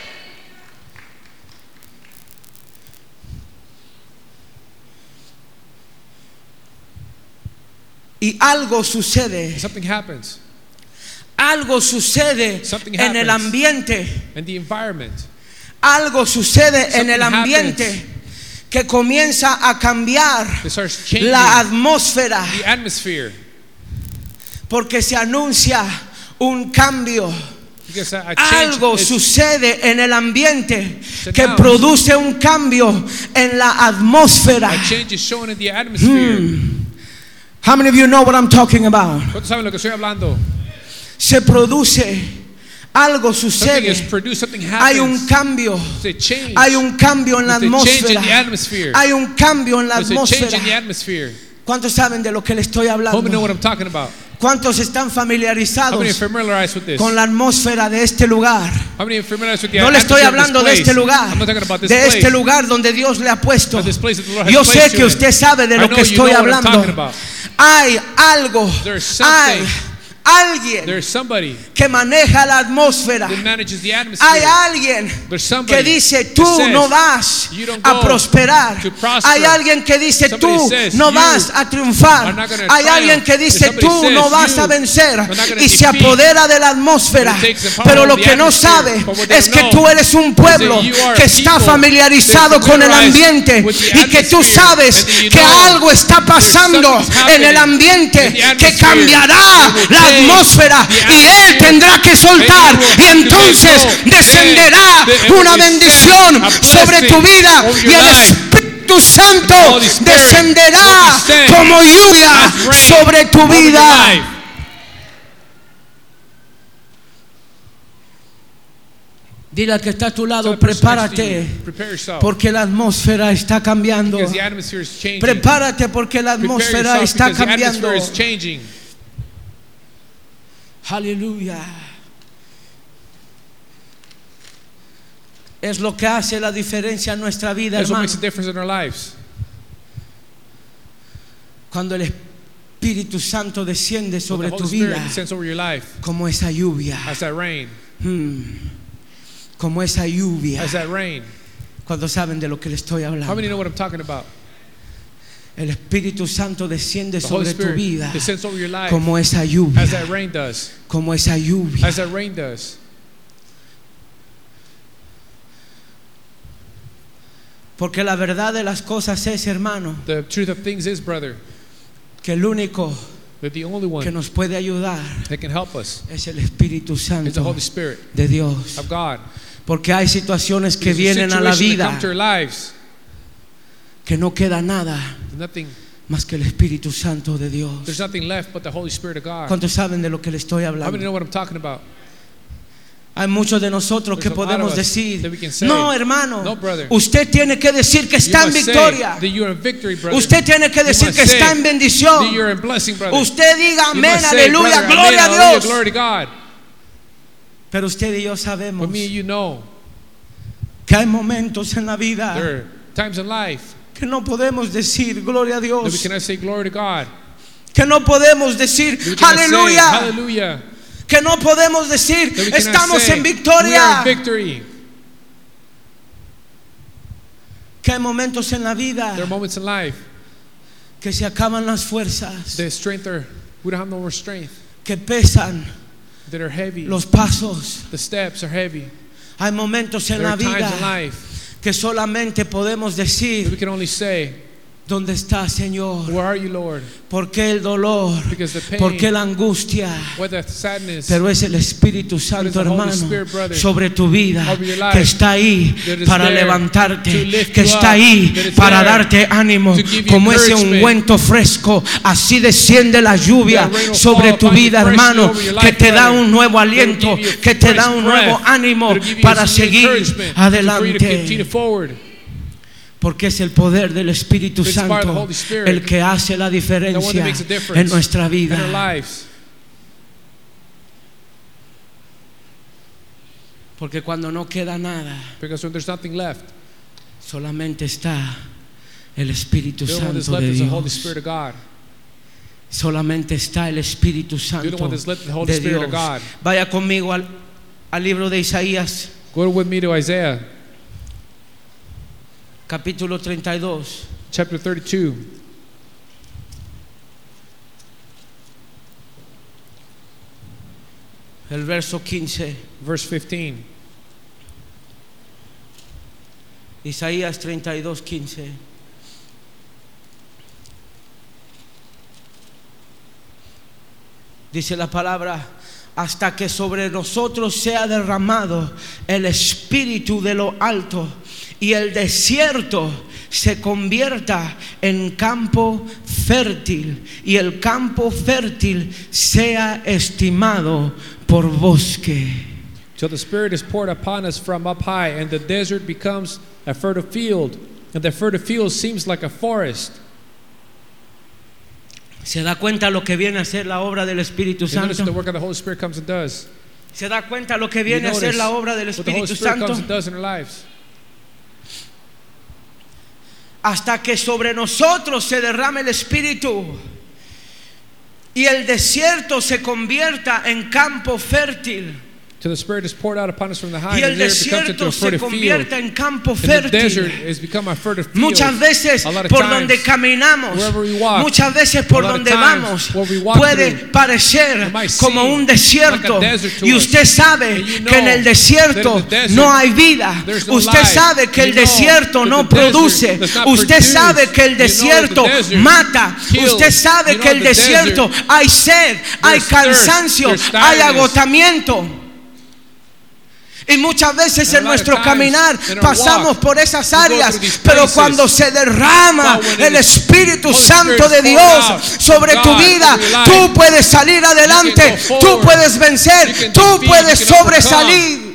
S2: Y algo sucede,
S3: Something happens,
S2: algo sucede
S3: Something
S2: en el
S3: happens.
S2: ambiente,
S3: and the environment,
S2: algo sucede en el
S3: Something
S2: ambiente que comienza a cambiar
S3: it starts changing
S2: la atmósfera
S3: the atmosphere,
S2: porque se anuncia un cambio.
S3: because a change
S2: Algo
S3: is,
S2: sucede en el ambiente
S3: Sit
S2: que
S3: down.
S2: produce un cambio en la atmósfera.
S3: a change is shown in the atmosphere.
S2: How many of you know what I'm talking about?
S3: ¿Cuántos saben lo que estoy hablando?
S2: Se produce, algo
S3: Something is
S2: sucede,
S3: produced, something
S2: hay un
S3: happens.
S2: cambio,
S3: There's a change.
S2: hay un cambio en la
S3: There's a change in the
S2: atmósfera,
S3: atmosphere.
S2: hay un cambio en la
S3: There's a change
S2: atmósfera.
S3: in the atmosphere.
S2: ¿Cuántos saben de lo que le estoy
S3: How many know
S2: hablando?
S3: what I'm talking about?
S2: ¿Cuántos están
S3: How many are
S2: familiarizados
S3: familiarized with this?
S2: con la atmósfera de este lugar?
S3: How many are familiarized with the
S2: No le estoy
S3: atmosphere of
S2: hablando de
S3: this
S2: este
S3: place?
S2: lugar,
S3: I'm not talking about this
S2: de
S3: place.
S2: este lugar donde Dios le ha puesto.
S3: But this place that the Lord has
S2: Yo
S3: placed
S2: sé
S3: you
S2: que
S3: in.
S2: usted sabe de
S3: I
S2: lo
S3: know
S2: que
S3: you
S2: estoy
S3: know what I'm
S2: hablando.
S3: talking about.
S2: Hay algo,
S3: There's
S2: hay
S3: something.
S2: alguien
S3: There's somebody
S2: que maneja la atmósfera.
S3: that manages the atmosphere.
S2: Hay alguien
S3: There's somebody
S2: que dice
S3: that
S2: tú
S3: says,
S2: no vas
S3: you don't
S2: a
S3: go
S2: prosperar.
S3: to prosper.
S2: Hay alguien que dice
S3: Somebody
S2: tú
S3: says,
S2: no
S3: you
S2: vas a
S3: are
S2: triunfar.
S3: not gonna
S2: Hay
S3: triumph.
S2: alguien que dice
S3: Somebody
S2: tú
S3: says,
S2: no vas
S3: you
S2: a vencer
S3: are not gonna
S2: y se
S3: defeat.
S2: apodera de la atmósfera.
S3: But it takes the power
S2: Pero
S3: of
S2: lo
S3: the
S2: que no
S3: atmosphere.
S2: sabe
S3: But what they
S2: es
S3: don't
S2: que
S3: know
S2: tú eres un pueblo
S3: is that you are
S2: que
S3: a
S2: está
S3: people
S2: familiarizado
S3: that's
S2: con el
S3: familiarized
S2: ambiente
S3: with the
S2: y que tú
S3: atmosphere,
S2: sabes
S3: and that you
S2: que
S3: know
S2: algo está pasando
S3: something's
S2: en el
S3: happening
S2: ambiente
S3: in the
S2: que
S3: atmosphere
S2: cambiará
S3: that will
S2: la
S3: change
S2: atmósfera
S3: the
S2: y
S3: atmosphere.
S2: Él tendrá que soltar
S3: And you will
S2: y
S3: have to
S2: entonces
S3: let go.
S2: descenderá
S3: And it
S2: una
S3: will descend
S2: bendición
S3: a
S2: sobre
S3: blessing
S2: tu vida
S3: over
S2: y
S3: your
S2: el
S3: life.
S2: Espíritu Santo
S3: The Holy Spirit
S2: descenderá
S3: will descend
S2: como lluvia
S3: as rain
S2: sobre tu
S3: over your
S2: vida.
S3: life.
S2: Dile al que está a tu
S3: So
S2: lado,
S3: the person next to
S2: prepárate
S3: you, prepare yourself,
S2: porque la atmósfera está cambiando.
S3: because the atmosphere is changing.
S2: Prepárate porque la
S3: Prepare
S2: atmósfera
S3: yourself
S2: está
S3: because the
S2: cambiando.
S3: atmosphere is changing.
S2: Aleluya. Es lo que hace la diferencia en nuestra vida,
S3: That's what
S2: hermano.
S3: makes a difference in our lives.
S2: Cuando el Espíritu Santo desciende
S3: When
S2: sobre
S3: the
S2: tu
S3: Holy Spirit
S2: vida,
S3: descends over your life,
S2: como esa lluvia,
S3: as that rain,
S2: como esa lluvia.
S3: as that rain.
S2: Cuando saben de lo que le estoy
S3: How many
S2: hablando,
S3: know what I'm talking about?
S2: el Espíritu Santo desciende
S3: The Holy
S2: sobre tu
S3: Spirit
S2: vida,
S3: descends over your life,
S2: como esa
S3: as
S2: lluvia,
S3: that rain does,
S2: como esa lluvia.
S3: as that rain does.
S2: Porque la verdad de las cosas es, hermano,
S3: The truth of things is, brother,
S2: que el único
S3: that the only
S2: que
S3: one
S2: nos puede ayudar
S3: that can help us
S2: es el Espíritu
S3: is the
S2: Santo
S3: Holy Spirit
S2: de Dios.
S3: of God.
S2: Porque hay situaciones que
S3: There's
S2: vienen a la
S3: situations that
S2: vida
S3: come to our lives,
S2: que no queda nada
S3: nothing,
S2: más que el Espíritu Santo de Dios.
S3: there's nothing left but the Holy Spirit of God.
S2: ¿Cuántos saben de lo que le estoy
S3: How many
S2: hablando?
S3: know what I'm talking about?
S2: Hay muchos de nosotros que
S3: There's a lot of
S2: podemos
S3: us
S2: decir,
S3: that we can say,
S2: no, hermano,
S3: "No, brother.
S2: usted tiene que decir que
S3: You
S2: está en
S3: must say
S2: victoria.
S3: that you're in victory, brother.
S2: Usted tiene que
S3: You
S2: decir
S3: must
S2: que
S3: say
S2: está en
S3: that
S2: bendición.
S3: you're in blessing, brother.
S2: Usted diga
S3: You
S2: amén,
S3: must say,
S2: aleluya,
S3: brother,
S2: gloria
S3: amen,
S2: a
S3: hallelujah,
S2: Dios.
S3: glory to God.
S2: Pero usted y yo sabemos
S3: But me and you know,
S2: que hay momentos en la vida
S3: there are times in life
S2: que no podemos decir gloria a
S3: that we
S2: Dios,
S3: cannot say glory to God.
S2: que no podemos decir
S3: That we cannot say
S2: aleluya,
S3: hallelujah.
S2: que no podemos decir
S3: That we cannot
S2: estamos
S3: say
S2: en
S3: we are
S2: victoria.
S3: in victory.
S2: Que hay momentos en la vida
S3: There are moments in life
S2: que se acaban las fuerzas,
S3: that we don't have no more strength,
S2: que pesan
S3: that are heavy.
S2: los pasos.
S3: The steps are heavy.
S2: Hay momentos en
S3: There
S2: la
S3: are times in
S2: vida
S3: life
S2: que solamente podemos
S3: that we
S2: decir
S3: can only say,
S2: ¿dónde está, Señor?
S3: where are you, Lord?
S2: ¿Por qué el dolor?
S3: Because the pain,
S2: ¿Por qué la angustia?
S3: what the sadness,
S2: Pero es el Espíritu
S3: But it's
S2: Santo,
S3: the Holy
S2: hermano,
S3: Spirit, brother,
S2: sobre tu vida,
S3: over your life,
S2: que está ahí
S3: that is
S2: para
S3: there
S2: levantarte,
S3: to lift
S2: que
S3: you
S2: está
S3: up,
S2: ahí
S3: that is
S2: para
S3: there
S2: darte ánimo,
S3: to give you
S2: como ese
S3: encouragement.
S2: ungüento fresco. Así desciende la lluvia
S3: That rain will
S2: sobre
S3: fall
S2: tu
S3: upon you
S2: vida,
S3: freshly
S2: hermano,
S3: over your
S2: que
S3: life,
S2: te da
S3: brother.
S2: un nuevo
S3: That will
S2: aliento,
S3: give you
S2: que te da
S3: fresh
S2: un nuevo
S3: breath,
S2: ánimo
S3: that will give you
S2: para
S3: some
S2: seguir
S3: encouragement to continue
S2: adelante.
S3: forward.
S2: Porque es el poder del Espíritu
S3: It's the power of the
S2: Santo
S3: Holy Spirit,
S2: el que hace la
S3: the one that
S2: diferencia
S3: makes a difference
S2: en nuestra
S3: in
S2: vida.
S3: our lives.
S2: Porque cuando no queda nada,
S3: Because when there's nothing left,
S2: solamente está el Espíritu
S3: the only one that's
S2: Santo
S3: left
S2: de
S3: is the Holy
S2: Dios.
S3: Spirit of God.
S2: Solamente está el Espíritu
S3: The only
S2: Santo
S3: one that's left is the Holy
S2: de
S3: Spirit
S2: Dios.
S3: of God.
S2: Vaya conmigo al libro de Isaías,
S3: Go with me to Isaiah
S2: capítulo 32.
S3: chapter 32.
S2: El verso 15.
S3: Verse 15.
S2: Isaías 32, 15. Dice la palabra: hasta que sobre nosotros sea derramado el espíritu de lo alto y el desierto se convierta en campo fértil y el campo fértil sea estimado por bosque.
S3: Till the Spirit is poured upon us from up high, and the desert becomes a fertile field, and the fertile field seems like a forest.
S2: ¿Se da cuenta lo que viene a ser la obra del Espíritu
S3: You notice
S2: Santo?
S3: the work of the Holy Spirit comes and does.
S2: ¿Se da cuenta lo que
S3: You
S2: viene a ser
S3: notice
S2: la obra del
S3: what the Holy
S2: Espíritu
S3: Spirit
S2: Santo?
S3: comes and does in our lives.
S2: Hasta que sobre nosotros se derrame el Espíritu y el desierto se convierta en campo fértil.
S3: Till the Spirit is poured out upon us from the high,
S2: Y
S3: and
S2: el
S3: the desert becomes into
S2: desierto
S3: a
S2: se
S3: fertile field.
S2: convierta en campo
S3: And the desert
S2: fértil.
S3: has become a fertile field.
S2: Muchas veces
S3: A lot of
S2: por
S3: times,
S2: donde caminamos,
S3: wherever we walk,
S2: muchas veces por
S3: a lot of
S2: donde
S3: times,
S2: vamos,
S3: where we walk
S2: puede
S3: through,
S2: parecer
S3: it might
S2: como
S3: seem
S2: un desierto.
S3: like a desert to
S2: Y
S3: us.
S2: usted sabe
S3: And you know
S2: que en el desierto
S3: that in the desert,
S2: no hay vida.
S3: there's no
S2: Usted
S3: life.
S2: sabe que el
S3: You know
S2: desierto
S3: that
S2: no
S3: the desert
S2: produce.
S3: does not
S2: Usted
S3: produce.
S2: sabe que el
S3: You know that the
S2: desierto
S3: desert
S2: mata.
S3: kills.
S2: Usted sabe
S3: You
S2: que
S3: know
S2: el
S3: the desert,
S2: desierto hay sed, hay
S3: thirst,
S2: cansancio,
S3: there's
S2: hay
S3: tiredness.
S2: agotamiento. Y muchas veces
S3: And
S2: en
S3: a lot of
S2: nuestro
S3: times
S2: caminar
S3: in our
S2: pasamos
S3: walk,
S2: por esas
S3: we go
S2: áreas,
S3: through these
S2: pero
S3: places.
S2: cuando se derrama
S3: But when
S2: el
S3: the
S2: Espíritu
S3: Holy
S2: Santo
S3: Spirit
S2: de
S3: is poured
S2: Dios
S3: out
S2: sobre
S3: from
S2: tu
S3: God
S2: vida,
S3: over your life,
S2: tú puedes salir adelante,
S3: go
S2: tú
S3: forward,
S2: puedes vencer,
S3: you can
S2: tú
S3: defeat,
S2: puedes
S3: you can overcome.
S2: sobresalir.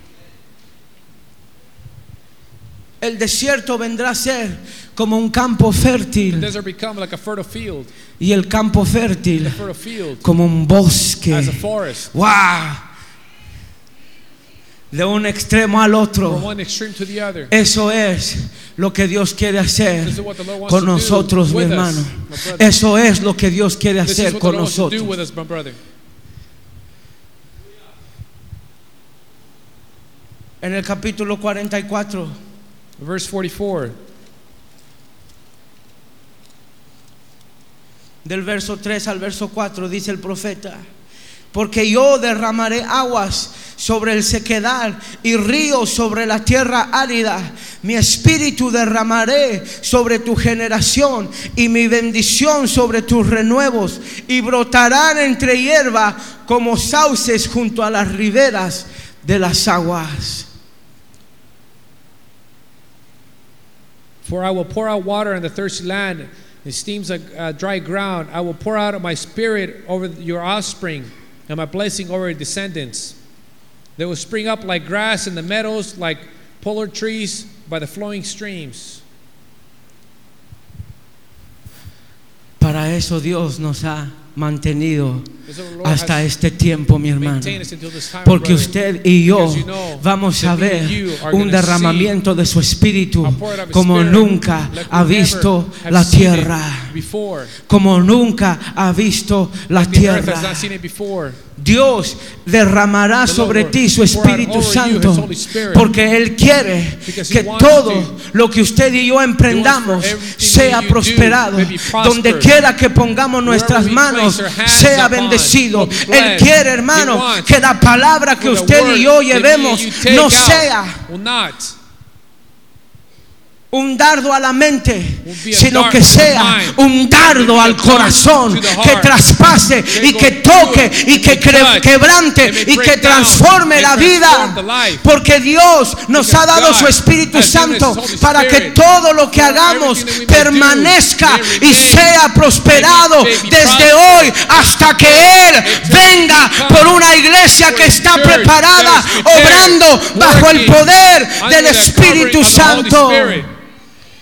S2: El desierto vendrá a ser como un campo
S3: The
S2: fértil
S3: desert become like a fertile field.
S2: y el campo
S3: The
S2: fértil
S3: fertile field
S2: como un bosque.
S3: as a forest.
S2: ¡Wow! De un extremo al
S3: From
S2: otro.
S3: one extreme to the other.
S2: Eso es lo que Dios quiere hacer
S3: This is what the Lord wants
S2: con
S3: to do
S2: nosotros, mi
S3: with us,
S2: hermano.
S3: my brother.
S2: Eso es lo que Dios quiere
S3: This is
S2: hacer
S3: what the
S2: con
S3: Lord wants to do
S2: nosotros.
S3: with us, my brother.
S2: En el capítulo 44,
S3: Verse 44.
S2: del verso 3 al verso 4, dice el profeta: porque yo derramaré aguas sobre el sequedal y ríos sobre la tierra árida. Mi espíritu derramaré sobre tu generación y mi bendición sobre tus renuevos, y brotarán entre hierba como sauces junto a las riberas de las aguas.
S3: For I will pour out water on the thirsty land. It steams like dry ground. I will pour out my spirit over your offspring, and my blessing over your descendants. They will spring up like grass in the meadows, like pollard trees by the flowing streams.
S2: Para eso Dios nos ha mantenido
S3: This is what the Lord
S2: hasta
S3: has
S2: este tiempo, mi hermano.
S3: maintained us until this time,
S2: Porque
S3: brother.
S2: usted y yo
S3: Because you know
S2: vamos a
S3: that me
S2: ver
S3: and you are
S2: un
S3: gonna
S2: derramamiento de su espíritu
S3: a pour out of His
S2: como
S3: Spirit
S2: nunca
S3: like
S2: ha
S3: we
S2: visto
S3: never have
S2: la
S3: seen it
S2: tierra,
S3: before.
S2: como nunca ha visto la
S3: The earth has
S2: tierra.
S3: not seen it before.
S2: Dios derramará
S3: The
S2: sobre
S3: Lord
S2: ti su
S3: will pour out
S2: Espíritu
S3: over you
S2: Santo,
S3: His Holy Spirit.
S2: porque Él quiere
S3: Because He
S2: que
S3: wants
S2: todo
S3: to.
S2: lo que usted y yo emprendamos
S3: He wants for everything
S2: sea
S3: that you
S2: prosperado.
S3: do may be prospered.
S2: Donde quiera que pongamos nuestras
S3: we
S2: manos
S3: place our hands
S2: sea
S3: upon
S2: bendecido.
S3: will be
S2: Él
S3: blessed.
S2: quiere,
S3: He
S2: hermano,
S3: wants
S2: que la palabra que
S3: For the
S2: usted
S3: word
S2: y yo
S3: that me and
S2: llevemos
S3: you take
S2: no
S3: out
S2: sea
S3: will not
S2: un dardo a la mente,
S3: Will be a
S2: sino
S3: dart
S2: que
S3: to the
S2: sea
S3: mind.
S2: un dardo
S3: Will be a
S2: al
S3: dart
S2: corazón
S3: to the
S2: que
S3: heart.
S2: traspase
S3: That
S2: y
S3: go
S2: que
S3: through
S2: toque
S3: it,
S2: y que
S3: and touch,
S2: quebrante
S3: and may
S2: y
S3: break
S2: que
S3: down,
S2: transforme
S3: and
S2: la
S3: transform
S2: vida.
S3: the life.
S2: Porque Dios nos
S3: Because
S2: ha dado
S3: God
S2: su Espíritu
S3: has given us
S2: Santo
S3: His Holy
S2: para que
S3: Spirit.
S2: todo lo que
S3: For
S2: hagamos
S3: everything that we may
S2: permanezca
S3: do, may
S2: y
S3: remain,
S2: sea prosperado
S3: may be
S2: desde
S3: prospered,
S2: hoy hasta que Él
S3: until
S2: venga
S3: He comes
S2: por una iglesia
S3: for
S2: que
S3: a
S2: está
S3: church
S2: preparada,
S3: that is prepared,
S2: obrando bajo el
S3: working
S2: poder
S3: under
S2: del
S3: the covering
S2: Espíritu
S3: of the Holy
S2: Santo.
S3: Spirit.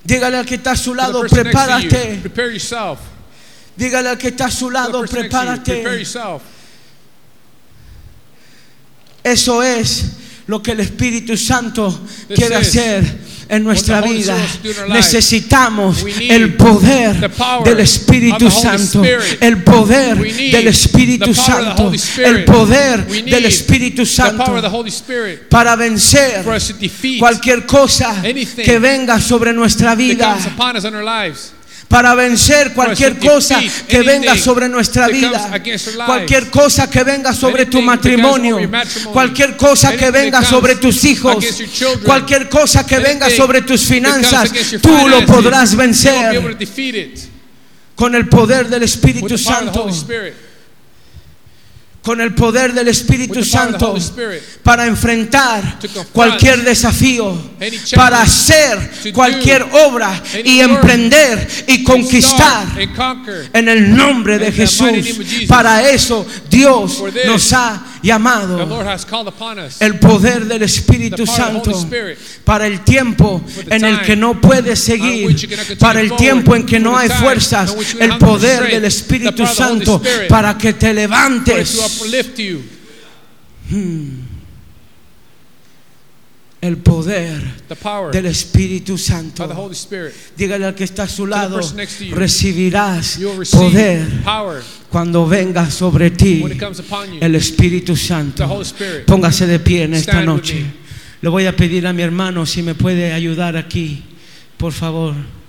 S2: Dígale al que está a su
S3: To the
S2: lado,
S3: person next to you,
S2: prepárate.
S3: prepare yourself.
S2: Dígale al que está a su
S3: To the
S2: lado,
S3: person next to you, prepare
S2: prepárate.
S3: yourself.
S2: Eso es lo que el Espíritu Santo
S3: This
S2: quiere
S3: is
S2: hacer en nuestra
S3: what the Holy
S2: vida.
S3: Spirit wants to do in our life.
S2: Necesitamos
S3: We need
S2: el poder
S3: the power
S2: del Espíritu
S3: of the Holy
S2: Santo,
S3: Spirit.
S2: el poder
S3: We need
S2: del Espíritu
S3: the power of the
S2: Santo,
S3: Holy Spirit.
S2: el poder
S3: We
S2: del
S3: need
S2: Espíritu
S3: the power
S2: Santo
S3: of the Holy Spirit
S2: para vencer
S3: for us to defeat
S2: cualquier cosa
S3: anything
S2: que venga sobre nuestra
S3: that
S2: vida.
S3: comes upon us in our lives.
S2: Para vencer cualquier cosa que venga sobre nuestra
S3: that
S2: vida,
S3: comes against our lives.
S2: cualquier cosa que venga sobre tu
S3: Anything that comes
S2: matrimonio,
S3: over your matrimony.
S2: cualquier cosa que
S3: Anything
S2: venga
S3: that
S2: sobre
S3: comes
S2: tus hijos,
S3: against your children.
S2: cualquier cosa que venga
S3: Anything
S2: sobre tus
S3: that comes
S2: finanzas,
S3: against your
S2: tú lo
S3: finances,
S2: podrás
S3: you will be able
S2: vencer
S3: to defeat it
S2: con el poder del
S3: with
S2: Espíritu
S3: the power of the
S2: Santo,
S3: Holy Spirit.
S2: con el poder del Espíritu
S3: With the power of the
S2: Santo
S3: Holy Spirit.
S2: para enfrentar
S3: To confront
S2: cualquier desafío,
S3: any challenge,
S2: para hacer
S3: to
S2: cualquier
S3: do
S2: obra y
S3: any work,
S2: emprender y conquistar
S3: Start and conquer.
S2: en el nombre de
S3: In the mighty name of
S2: Jesús.
S3: Jesus.
S2: Para eso Dios
S3: For this,
S2: nos ha
S3: The
S2: llamado.
S3: Lord has called upon us
S2: El poder del Espíritu
S3: the power of the
S2: Santo
S3: Holy Spirit
S2: para el tiempo
S3: for the
S2: en el
S3: time
S2: que no puedes
S3: on
S2: seguir,
S3: which you cannot continue
S2: para el
S3: forward,
S2: tiempo en que
S3: for
S2: no
S3: the
S2: hay
S3: time
S2: fuerzas,
S3: on which you
S2: el
S3: have no
S2: poder
S3: strength,
S2: del
S3: the
S2: Espíritu
S3: power of the Holy
S2: Santo
S3: Spirit,
S2: para que te
S3: for it to
S2: levantes.
S3: uplift you.
S2: El poder
S3: The power
S2: del Espíritu
S3: of
S2: Santo.
S3: the Holy Spirit.
S2: Dígale al que está a su lado,
S3: person next to you,
S2: recibirás
S3: You will receive
S2: poder
S3: power
S2: cuando venga sobre ti
S3: when it comes upon you.
S2: el Espíritu
S3: The
S2: Santo.
S3: Holy Spirit.
S2: Póngase de pie en esta
S3: Stand with
S2: noche.
S3: me.
S2: Le voy a pedir a mi hermano si me puede ayudar aquí, por favor.